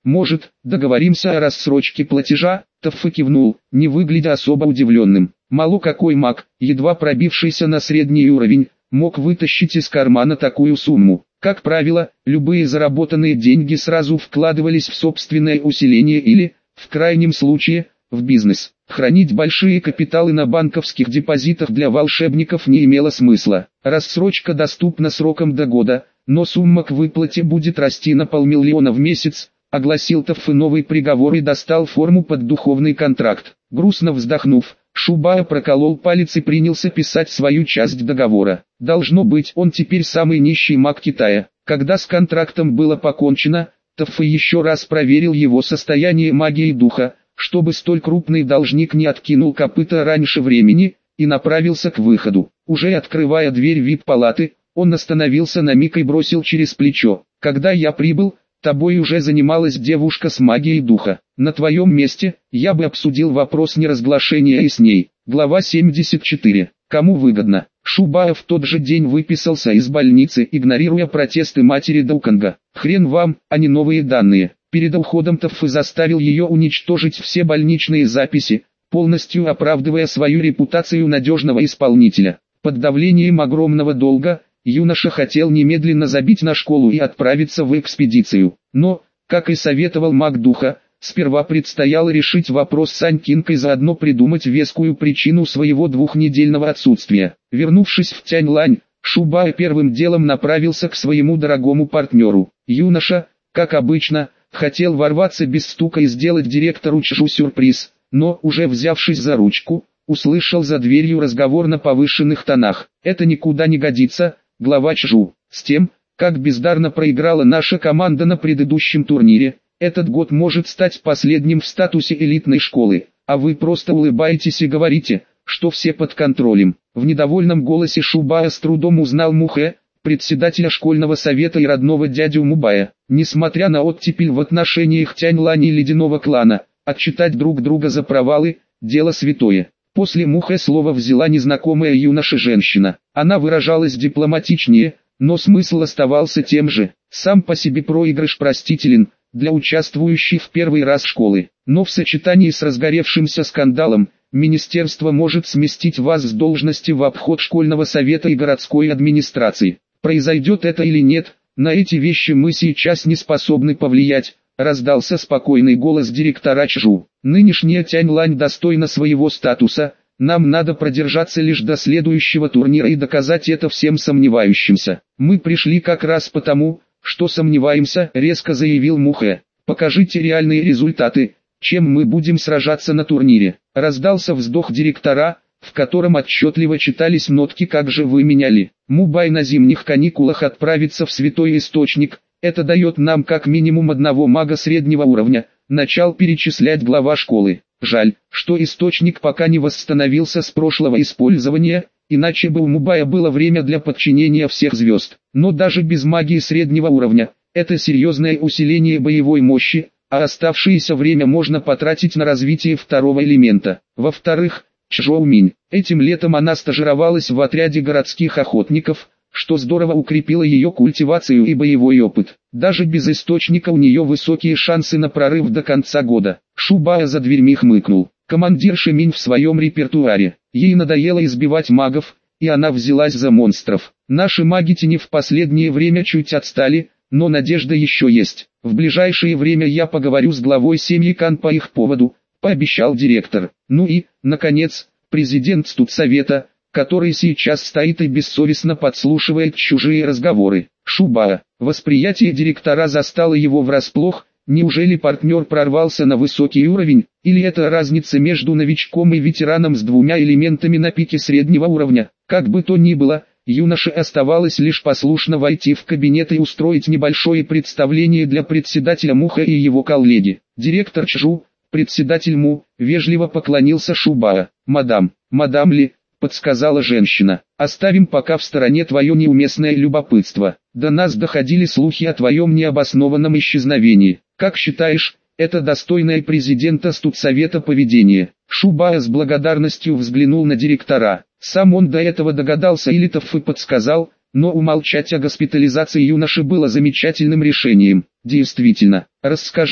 Может, договоримся о рассрочке платежа? Таффе кивнул, не выглядя особо удивленным. Мало какой маг, едва пробившийся на средний уровень, мог вытащить из кармана такую сумму. Как правило, любые заработанные деньги сразу вкладывались в собственное усиление или, в крайнем случае, в бизнес. Хранить большие капиталы на банковских депозитах для волшебников не имело смысла. Рассрочка доступна сроком до года, но сумма к выплате будет расти на полмиллиона в месяц, огласил Таффе новый приговор и достал форму под духовный контракт. Грустно вздохнув, Шубая проколол палец и принялся писать свою часть договора. Должно быть, он теперь самый нищий маг Китая. Когда с контрактом было покончено, Таффе еще раз проверил его состояние магии духа, чтобы столь крупный должник не откинул копыта раньше времени, и направился к выходу. Уже открывая дверь вип-палаты, он остановился на миг и бросил через плечо: «Когда я прибыл, тобой уже занималась девушка с магией духа. На твоем месте, я бы обсудил вопрос неразглашения и с ней». Глава семьдесят четыре. Кому выгодно? Шубая в тот же день выписался из больницы, игнорируя протесты матери Дауканга. «Хрен вам, а не новые данные». Перед уходом Таффе заставил ее уничтожить все больничные записи, полностью оправдывая свою репутацию надежного исполнителя. Под давлением огромного долга, юноша хотел немедленно забить на школу и отправиться в экспедицию. Но, как и советовал маг духа, сперва предстояло решить вопрос с Анькинкой, заодно придумать вескую причину своего двухнедельного отсутствия. Вернувшись в Тяньлань, Шубай первым делом направился к своему дорогому партнеру. Юноша, как обычно, хотел ворваться без стука и сделать директору Чжу сюрприз, но, уже взявшись за ручку, услышал за дверью разговор на повышенных тонах. «Это никуда не годится, глава Чжу. С тем, как бездарно проиграла наша команда на предыдущем турнире, этот год может стать последним в статусе элитной школы, а вы просто улыбаетесь и говорите, что все под контролем». В недовольном голосе Шубая с трудом узнал Мухэ, председателя школьного совета и родного дядю Мубая. Несмотря на оттепель в отношениях Тяньлани и ледяного клана, отчитать друг друга за провалы – дело святое. После Мухэ слово взяла незнакомая юноша женщина. Она выражалась дипломатичнее, но смысл оставался тем же. Сам по себе проигрыш простителен для участвующей в первый раз школы, но в сочетании с разгоревшимся скандалом, министерство может сместить вас с должности в обход школьного совета и городской администрации. Произойдет это или нет, на эти вещи мы сейчас не способны повлиять, раздался спокойный голос директора Чжу. Нынешняя Тяньлань достойна своего статуса, нам надо продержаться лишь до следующего турнира и доказать это всем сомневающимся. Мы пришли как раз потому, что сомневаемся, резко заявил Мухэ. Покажите реальные результаты, чем мы будем сражаться на турнире. Раздался вздох директора, в котором отчетливо читались нотки «как же вы меняли». Мубай на зимних каникулах отправится в Святой Источник, это дает нам как минимум одного мага среднего уровня, начал перечислять глава школы. Жаль, что Источник пока не восстановился с прошлого использования, иначе бы у Мубая было время для подчинения всех звезд. Но даже без магии среднего уровня, это серьезное усиление боевой мощи, а оставшееся время можно потратить на развитие второго элемента. Во-вторых, Чжоуминь. Этим летом она стажировалась в отряде городских охотников, что здорово укрепило ее культивацию и боевой опыт. Даже без источника у нее высокие шансы на прорыв до конца года. Шубая за дверьми хмыкнул. Командир Шиминь в своем репертуаре. Ей надоело избивать магов, и она взялась за монстров. Наши маги тени в последнее время чуть отстали, но надежда еще есть. В ближайшее время я поговорю с главой семьи Кан по их поводу, пообещал директор. Ну и, наконец, президент студсовета, который сейчас стоит и бессовестно подслушивает чужие разговоры. Шубая. Восприятие директора застало его врасплох. Неужели партнер прорвался на высокий уровень, или это разница между новичком и ветераном с двумя элементами на пике среднего уровня? Как бы то ни было, юноше оставалось лишь послушно войти в кабинет и устроить небольшое представление для председателя Муха и его коллеги. Директор Чжу, председатель Му, вежливо поклонился Шубая. «Мадам, мадам Ли», — подсказала женщина, — «оставим пока в стороне твое неуместное любопытство. До нас доходили слухи о твоем необоснованном исчезновении. Как считаешь, это достойное президента студсовета поведение?» Шубая с благодарностью взглянул на директора. Сам он до этого догадался или Таффе подсказал, но умолчать о госпитализации юноши было замечательным решением. «Действительно, расскажи,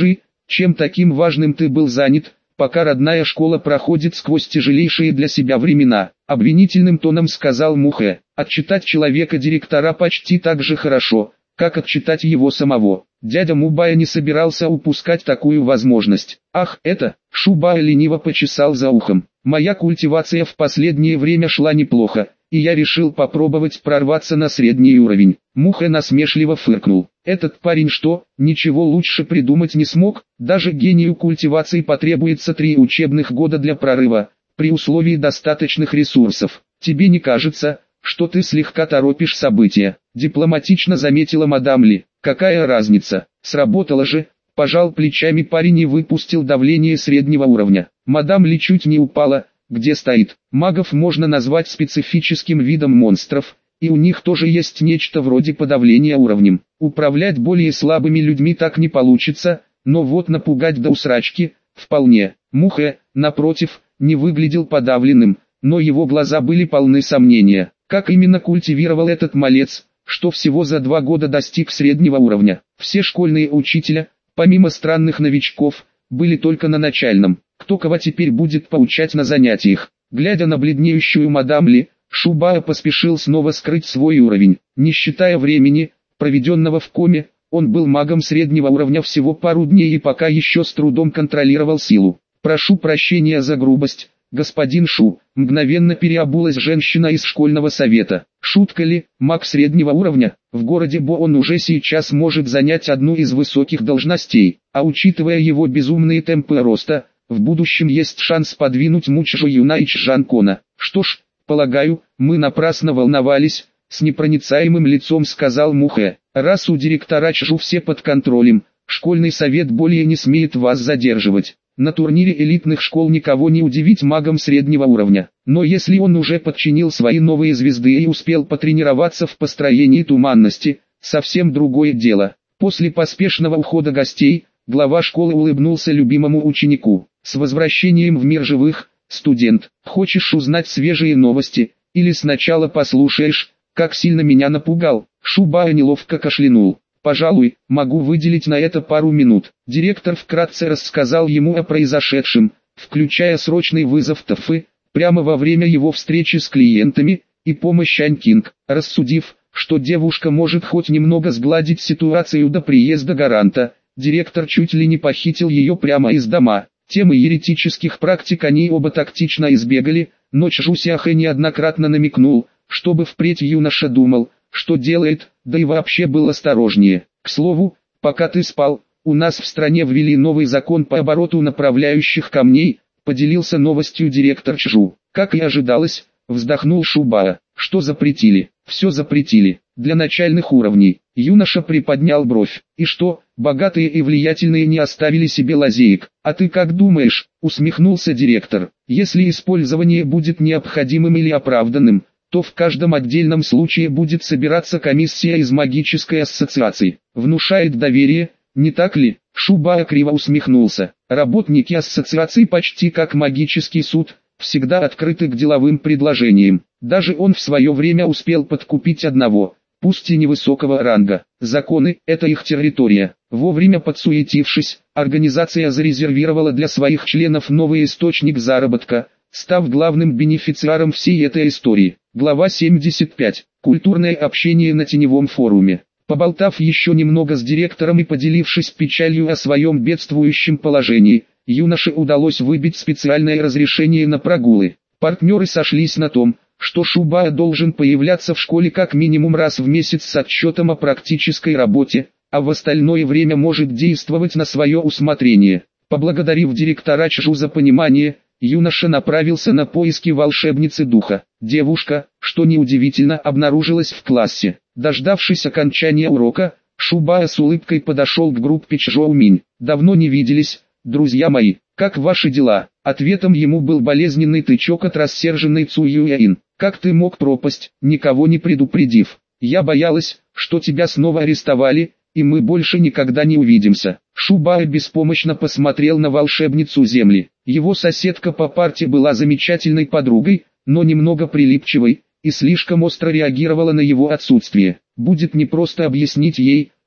чем таким важным ты был занят, пока родная школа проходит сквозь тяжелейшие для себя времена?» Обвинительным тоном сказал Мухе. «Отчитать человека директора почти так же хорошо, как отчитать его самого». Дядя Мубая не собирался упускать такую возможность. «Ах, это...» — Шубая лениво почесал за ухом. «Моя культивация в последнее время шла неплохо, и я решил попробовать прорваться на средний уровень». Муха насмешливо фыркнул. «Этот парень что, ничего лучше придумать не смог? Даже гению культивации потребуется три учебных года для прорыва, при условии достаточных ресурсов. Тебе не кажется, что ты слегка торопишь события?» Дипломатично заметила мадам Ли. «Какая разница? Сработало же!» Пожал плечами парень и выпустил давление среднего уровня. Мадам Ли чуть не упала, где стоит. Магов можно назвать специфическим видом монстров, и у них тоже есть нечто вроде подавления уровнем. Управлять более слабыми людьми так не получится, но вот напугать до усрачки – вполне. Мухе, напротив, не выглядел подавленным, но его глаза были полны сомнения. Как именно культивировал этот малец, что всего за два года достиг среднего уровня? Все школьные учителя, помимо странных новичков, были только на начальном. Кто кого теперь будет поучать на занятиях? Глядя на бледнеющую мадам Ли, Шубая поспешил снова скрыть свой уровень. Не считая времени, проведенного в коме, он был магом среднего уровня всего пару дней и пока еще с трудом контролировал силу. «Прошу прощения за грубость, господин Шу», мгновенно переобулась женщина из школьного совета. «Шутка ли, маг среднего уровня? В городе Бо он уже сейчас может занять одну из высоких должностей, а учитывая его безумные темпы роста, в будущем есть шанс подвинуть Мучжо Юна и Чжанкона. Что ж, полагаю, мы напрасно волновались», с непроницаемым лицом сказал Мухе. «Раз у директора Чжу все под контролем, школьный совет более не смеет вас задерживать. На турнире элитных школ никого не удивить магом среднего уровня. Но если он уже подчинил свои новые звезды и успел потренироваться в построении туманности, совсем другое дело». После поспешного ухода гостей, глава школы улыбнулся любимому ученику. «С возвращением в мир живых, студент. Хочешь узнать свежие новости, или сначала послушаешь, как сильно меня напугал?» Шубая неловко кашлянул. «Пожалуй, могу выделить на это пару минут». Директор вкратце рассказал ему о произошедшем, включая срочный вызов Тафы, прямо во время его встречи с клиентами, и помощь Анькинг. Рассудив, что девушка может хоть немного сгладить ситуацию до приезда гаранта, директор чуть ли не похитил ее прямо из дома. Темы еретических практик они оба тактично избегали, но Чжу Сяхэ неоднократно намекнул, чтобы впредь юноша думал, что делает, да и вообще был осторожнее. «К слову, пока ты спал, у нас в стране ввели новый закон по обороту направляющих камней», поделился новостью директор Чжу. «Как и ожидалось», вздохнул Шубая. «Что запретили?» «Все запретили. Для начальных уровней». Юноша приподнял бровь. «И что, богатые и влиятельные не оставили себе лазеек?» «А ты как думаешь?» усмехнулся директор. «Если использование будет необходимым или оправданным, то в каждом отдельном случае будет собираться комиссия из магической ассоциации. Внушает доверие, не так ли?» Шубая криво усмехнулся. «Работники ассоциации почти как магический суд, всегда открыты к деловым предложениям. Даже он в свое время успел подкупить одного, пусть и невысокого ранга. Законы – это их территория». Вовремя подсуетившись, организация зарезервировала для своих членов новый источник заработка, став главным бенефициаром всей этой истории. Глава семьдесят пять. Культурное общение на теневом форуме. Поболтав еще немного с директором и поделившись печалью о своем бедствующем положении, юноше удалось выбить специальное разрешение на прогулы. Партнеры сошлись на том, что Шубая должен появляться в школе как минимум раз в месяц с отчетом о практической работе, а в остальное время может действовать на свое усмотрение. Поблагодарив директора Чжу за понимание, юноша направился на поиски волшебницы духа. Девушка, что неудивительно, обнаружилась в классе. Дождавшись окончания урока, Шубая с улыбкой подошел к группе Чжоуминь. «Давно не виделись, друзья мои, как ваши дела?» Ответом ему был болезненный тычок от рассерженной Цу Юэин. «Как ты мог пропасть, никого не предупредив? Я боялась, что тебя снова арестовали, и мы больше никогда не увидимся». Шубая беспомощно посмотрел на волшебницу земли. Его соседка по парте была замечательной подругой, но немного прилипчивой, и слишком остро реагировала на его отсутствие. Будет непросто объяснить ей,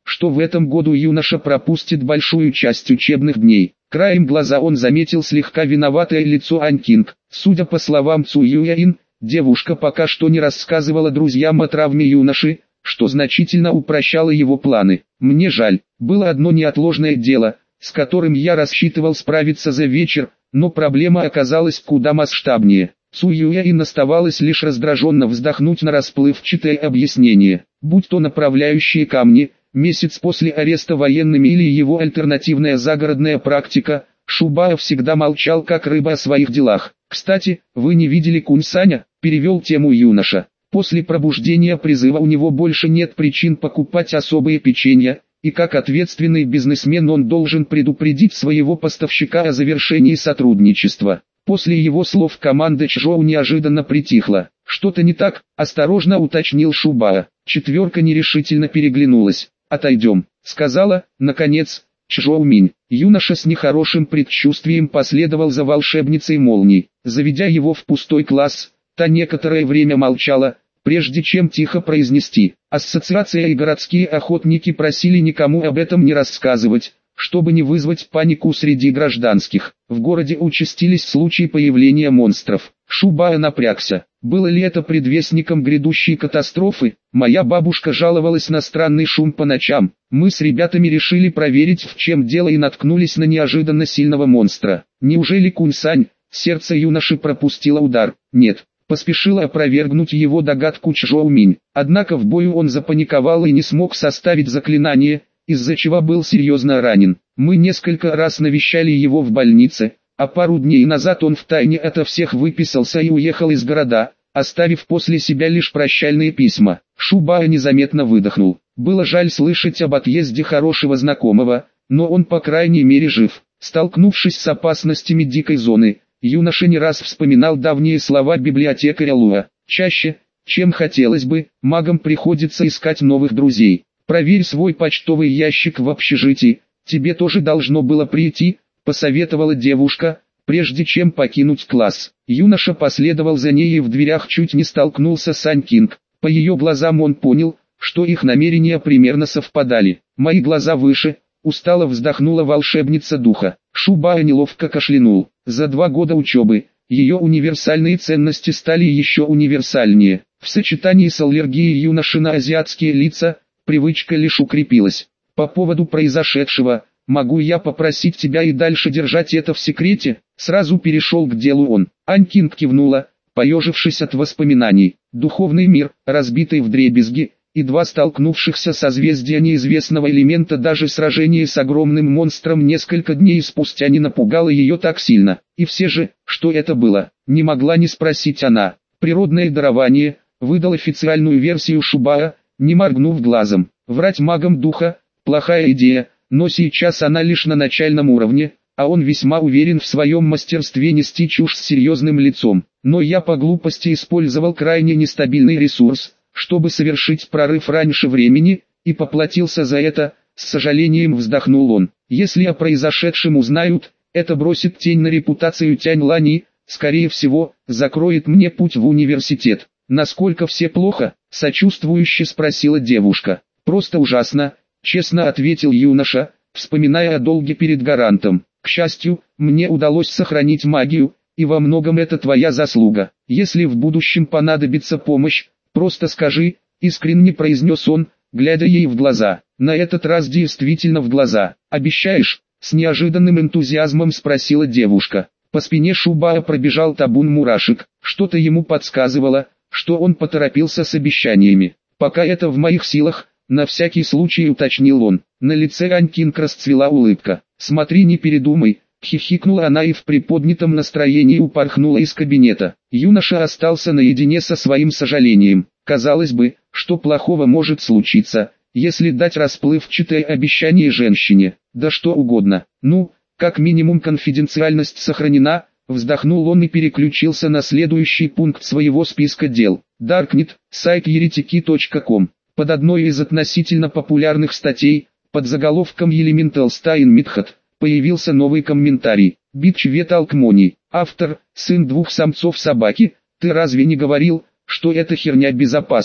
что в этом году юноша пропустит большую часть учебных дней. Краем глаза он заметил слегка виноватое лицо Ань Кинг. Судя по словам Цу Юяин, девушка пока что не рассказывала друзьям о травме юноши, что значительно упрощало его планы. Мне жаль, было одно неотложное дело, с которым я рассчитывал справиться за вечер, но проблема оказалась куда масштабнее. Цу Юяин оставалось лишь раздраженно вздохнуть на расплывчатое объяснение, будь то направляющие камни, месяц после ареста военными или его альтернативная загородная практика, Шубао всегда молчал как рыба о своих делах. «Кстати, вы не видели Кунь-саня?» – перевел тему юноша. «После пробуждения призыва у него больше нет причин покупать особые печенья, и как ответственный бизнесмен он должен предупредить своего поставщика о завершении сотрудничества». После его слов команда Чжоу неожиданно притихла. «Что-то не так?» – осторожно уточнил Шубао. Четверка нерешительно переглянулась. «Отойдем», – сказала, наконец, Чжоу Минь. Юноша с нехорошим предчувствием последовал за волшебницей молний. Заведя его в пустой класс, та некоторое время молчала, прежде чем тихо произнести. Ассоциация и городские охотники просили никому об этом не рассказывать, чтобы не вызвать панику среди гражданских. В городе участились случаи появления монстров. Шубао напрягся. Было ли это предвестником грядущей катастрофы? Моя бабушка жаловалась на странный шум по ночам. Мы с ребятами решили проверить, в чем дело, и наткнулись на неожиданно сильного монстра. Неужели Кунь-сань? Сердце юноши пропустило удар. Нет. Поспешила опровергнуть его догадку Чжоу Минь. Однако в бою он запаниковал и не смог составить заклинание, из-за чего был серьезно ранен. Мы несколько раз навещали его в больнице, а пару дней назад он втайне ото всех выписался и уехал из города, оставив после себя лишь прощальные письма. Шубао незаметно выдохнул. Было жаль слышать об отъезде хорошего знакомого, но он по крайней мере жив. Столкнувшись с опасностями дикой зоны, юноша не раз вспоминал давние слова библиотекаря Луа. Чаще, чем хотелось бы, магам приходится искать новых друзей. «Проверь свой почтовый ящик в общежитии, тебе тоже должно было прийти», — посоветовала девушка, прежде чем покинуть класс. Юноша последовал за ней и в дверях чуть не столкнулся с Ань Кинг. По ее глазам он понял, что их намерения примерно совпадали. «Мои глаза выше», — устало вздохнула волшебница духа. Шубао неловко кашлянул. За два года учебы, ее универсальные ценности стали еще универсальнее. В сочетании с аллергией юноши на азиатские лица, привычка лишь укрепилась. «По поводу произошедшего, могу я попросить тебя и дальше держать это в секрете?» Сразу перешел к делу он. Ань Кинг кивнула, поежившись от воспоминаний. Духовный мир, разбитый вдребезги, и два столкнувшихся созвездия неизвестного элемента, даже сражение с огромным монстром несколько дней спустя не напугало ее так сильно. И все же, что это было, не могла не спросить она. «Природное дарование», выдал официальную версию Шубао, не моргнув глазом. Врать магам духа – плохая идея, но сейчас она лишь на начальном уровне, а он весьма уверен в своем мастерстве нести чушь с серьезным лицом. Но я по глупости использовал крайне нестабильный ресурс, чтобы совершить прорыв раньше времени, и поплатился за это, с сожалением вздохнул он. Если о произошедшем узнают, это бросит тень на репутацию Тянь Лани, скорее всего, закроет мне путь в университет. «Насколько все плохо?» – сочувствующе спросила девушка. «Просто ужасно», – честно ответил юноша, вспоминая о долге перед гарантом. «К счастью, мне удалось сохранить магию, и во многом это твоя заслуга. Если в будущем понадобится помощь, просто скажи», – искренне произнес он, глядя ей в глаза. На этот раз действительно в глаза. «Обещаешь?» – с неожиданным энтузиазмом спросила девушка. По спине Шубао пробежал табун мурашек, что-то ему подсказывало, что он поторопился с обещаниями. «Пока это в моих силах», — на всякий случай уточнил он. На лице Ань Кинг расцвела улыбка. «Смотри, не передумай», — хихикнула она и в приподнятом настроении упорхнула из кабинета. Юноша остался наедине со своим сожалением. Казалось бы, что плохого может случиться, если дать расплывчатое обещание женщине, да что угодно. Ну, как минимум конфиденциальность сохранена. Вздохнул он и переключился на следующий пункт своего списка дел. Darknet, сайт еретики точка ком. Под одной из относительно популярных статей, под заголовком Elemental Style Method, появился новый комментарий. Битч Веталкмони. Автор, сын двух самцов собаки. Ты разве не говорил, что эта херня безопасна?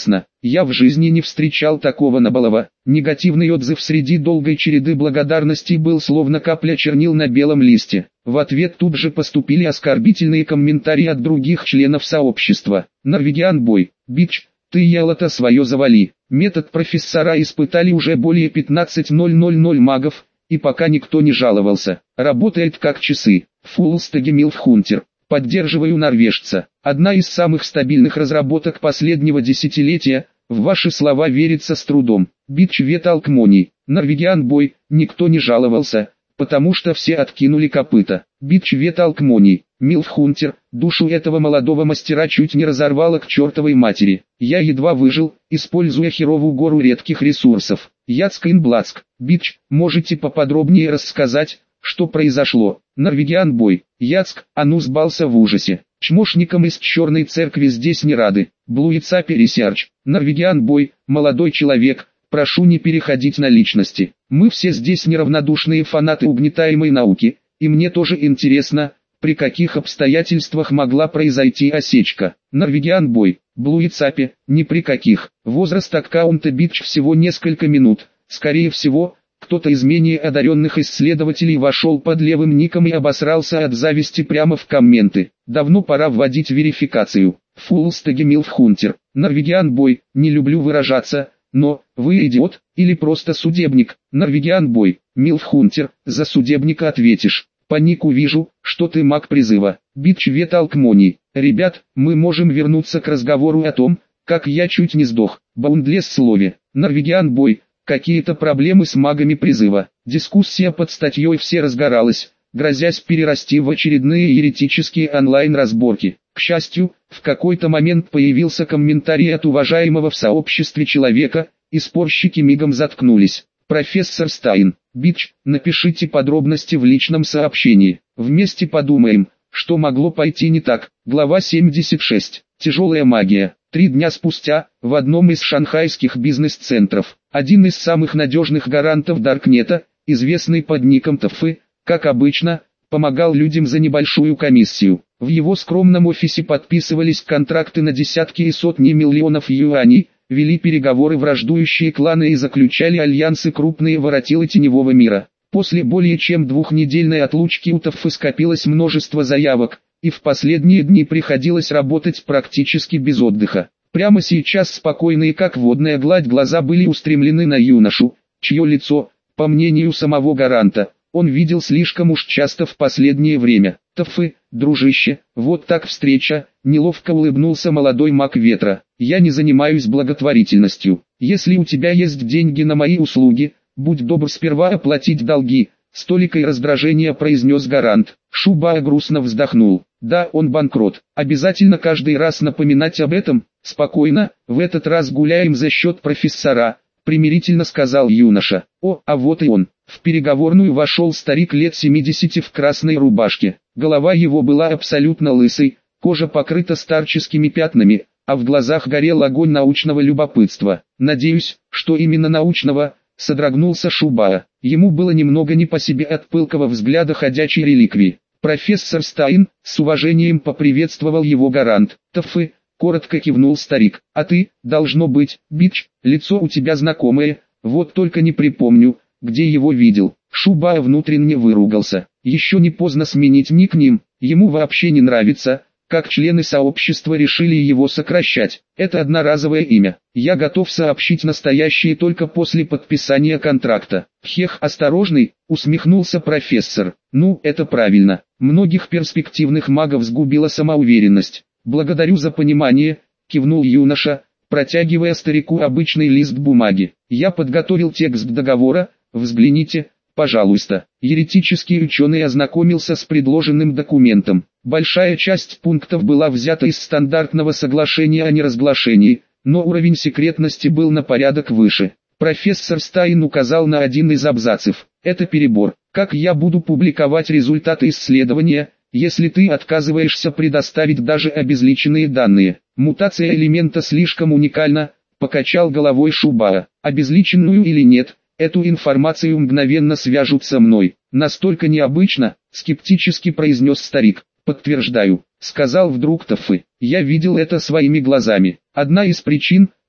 Я в жизни не встречал такого набалова. Негативный отзыв среди долгой череды благодарностей был словно капля чернил на белом листе. В ответ тут же поступили оскорбительные комментарии от других членов сообщества. Норвегиан Бой, бич, ты ялото свое завали. Метод профессора испытали уже более пятнадцати тысяч магов, и пока никто не жаловался. Работает как часы. Фуллстеги Милфхунтер. Поддерживаю норвежца. Одна из самых стабильных разработок последнего десятилетия. В ваши слова верится с трудом. Бич Веталкмоний. Норвегиан Бой. Никто не жаловался, потому что все откинули копыта. Бич Веталкмоний. Милфхунтер. Душу этого молодого мастера чуть не разорвало к чертовой матери. Я едва выжил, используя херовую гору редких ресурсов. Яцкинбладск. Бич, можете поподробнее рассказать, что произошло? Норвегиан Бой. Яцк, Ану сбался в ужасе. Чмошникам из черной церкви здесь не рады. Блуицапи Ресерч. Норвегиан Бой. Молодой человек, прошу не переходить на личности. Мы все здесь неравнодушные фанаты угнетаемой науки, и мне тоже интересно, при каких обстоятельствах могла произойти осечка. Норвегиан Бой. Блуицапи, ни при каких. Возраст аккаунта Бич всего несколько минут. Скорее всего, кто-то из менее одаренных исследователей вошел под левым ником и обосрался от зависти прямо в комменты. Давно пора вводить верификацию. Фуллстеги Милфхунтер. Норвегиан Бой. Не люблю выражаться, но, вы идиот, или просто судебник? Норвегиан Бой. Милфхунтер. За судебника ответишь. По нику вижу, что ты маг призыва. Бич Веталкмоний. Ребят, мы можем вернуться к разговору о том, как я чуть не сдох. Баундлес слове. Норвегиан Бой. Какие-то проблемы с магами призыва. Дискуссия под статьей все разгоралась, грозясь перерасти в очередные еретические онлайн-разборки. К счастью, в какой-то момент появился комментарий от уважаемого в сообществе человека, и спорщики мигом заткнулись. Профессор Стайн, Бич, напишите подробности в личном сообщении. Вместе подумаем, что могло пойти не так. Глава семьдесят шесть. Тяжелая магия. Три дня спустя, в одном из шанхайских бизнес-центров, один из самых надежных гарантов Даркнета, известный под ником Тафы, как обычно, помогал людям за небольшую комиссию. В его скромном офисе подписывались контракты на десятки и сотни миллионов юаней, вели переговоры враждующие кланы и заключали альянсы крупные воротилы теневого мира. После более чем двухнедельной отлучки у Тафы скопилось множество заявок, и в последние дни приходилось работать практически без отдыха. Прямо сейчас спокойные как водная гладь глаза были устремлены на юношу, чье лицо, по мнению самого гаранта, он видел слишком уж часто в последнее время. «Тафы, дружище, вот так встреча», — неловко улыбнулся молодой маг ветра. «Я не занимаюсь благотворительностью. Если у тебя есть деньги на мои услуги, будь добр сперва оплатить долги», — с толикой раздражения произнес гарант. Шубая грустно вздохнул. «Да, он банкрот. Обязательно каждый раз напоминать об этом?» «Спокойно, в этот раз гуляем за счет профессора», — примирительно сказал юноша. «О, а вот и он». В переговорную вошел старик лет семидесяти в красной рубашке. Голова его была абсолютно лысой, кожа покрыта старческими пятнами, а в глазах горел огонь научного любопытства. «Надеюсь, что именно научного», — содрогнулся Шубая. Ему было немного не по себе от пылкого взгляда ходячей реликвии. Профессор Стайн с уважением поприветствовал его гарант. «Тафы», — коротко кивнул старик. «А ты, должно быть, Бич, лицо у тебя знакомое, вот только не припомню, где его видел». Шубая внутренне выругался. Еще не поздно сменить никнейм, ему вообще не нравится, как члены сообщества решили его сокращать. Это одноразовое имя. Я готов сообщить настоящее только после подписания контракта. Хех, осторожный, усмехнулся профессор. Ну, это правильно. Многих перспективных магов сгубила самоуверенность. Благодарю за понимание, кивнул юноша, протягивая старику обычный лист бумаги. Я подготовил текст договора, взгляните, пожалуйста. Еретический ученый ознакомился с предложенным документом. Большая часть пунктов была взята из стандартного соглашения о неразглашении, но уровень секретности был на порядок выше. Профессор Стайн указал на один из абзацев. Это перебор. Как я буду публиковать результаты исследования, если ты отказываешься предоставить даже обезличенные данные? Мутация элемента слишком уникальна, покачал головой Шубая. Обезличенную или нет, эту информацию мгновенно свяжут со мной. Настолько необычно, скептически произнес старик. «Подтверждаю», — сказал вдруг Тафы. «Я видел это своими глазами. Одна из причин,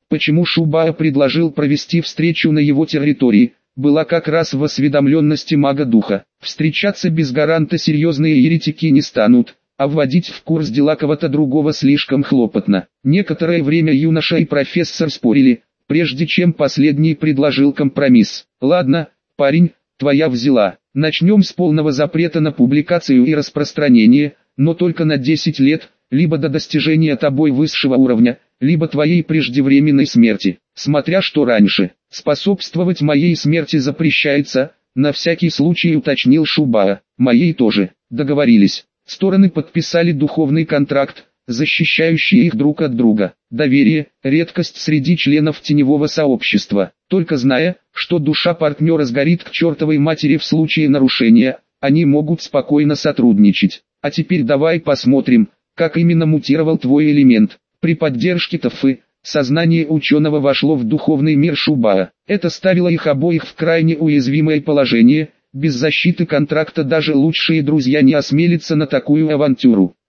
Почему Шубаа предложил провести встречу на его территории, была как раз в осведомленности мага духа. Встречаться без гаранта серьезные еретики не станут, а вводить в курс дела кого-то другого слишком хлопотно. Некоторое время юноша и профессор спорили, прежде чем последний предложил компромисс. «Ладно, парень, твоя взяла. Начнем с полного запрета на публикацию и распространение, но только на десять лет, либо до достижения тобой высшего уровня, либо твоей преждевременной смерти. Смотря что раньше. Способствовать моей смерти запрещается», на всякий случай уточнил Шубаа. «Моей тоже». Договорились. Стороны подписали духовный контракт, защищающий их друг от друга. Доверие – редкость среди членов теневого сообщества. Только зная, что душа партнера сгорит к чертовой матери в случае нарушения, они могут спокойно сотрудничать. А теперь давай посмотрим, как именно мутировал твой элемент. При поддержке Тафы, сознание ученого вошло в духовный мир Шубаа. Это ставило их обоих в крайне уязвимое положение. Без защиты контракта даже лучшие друзья не осмелятся на такую авантюру.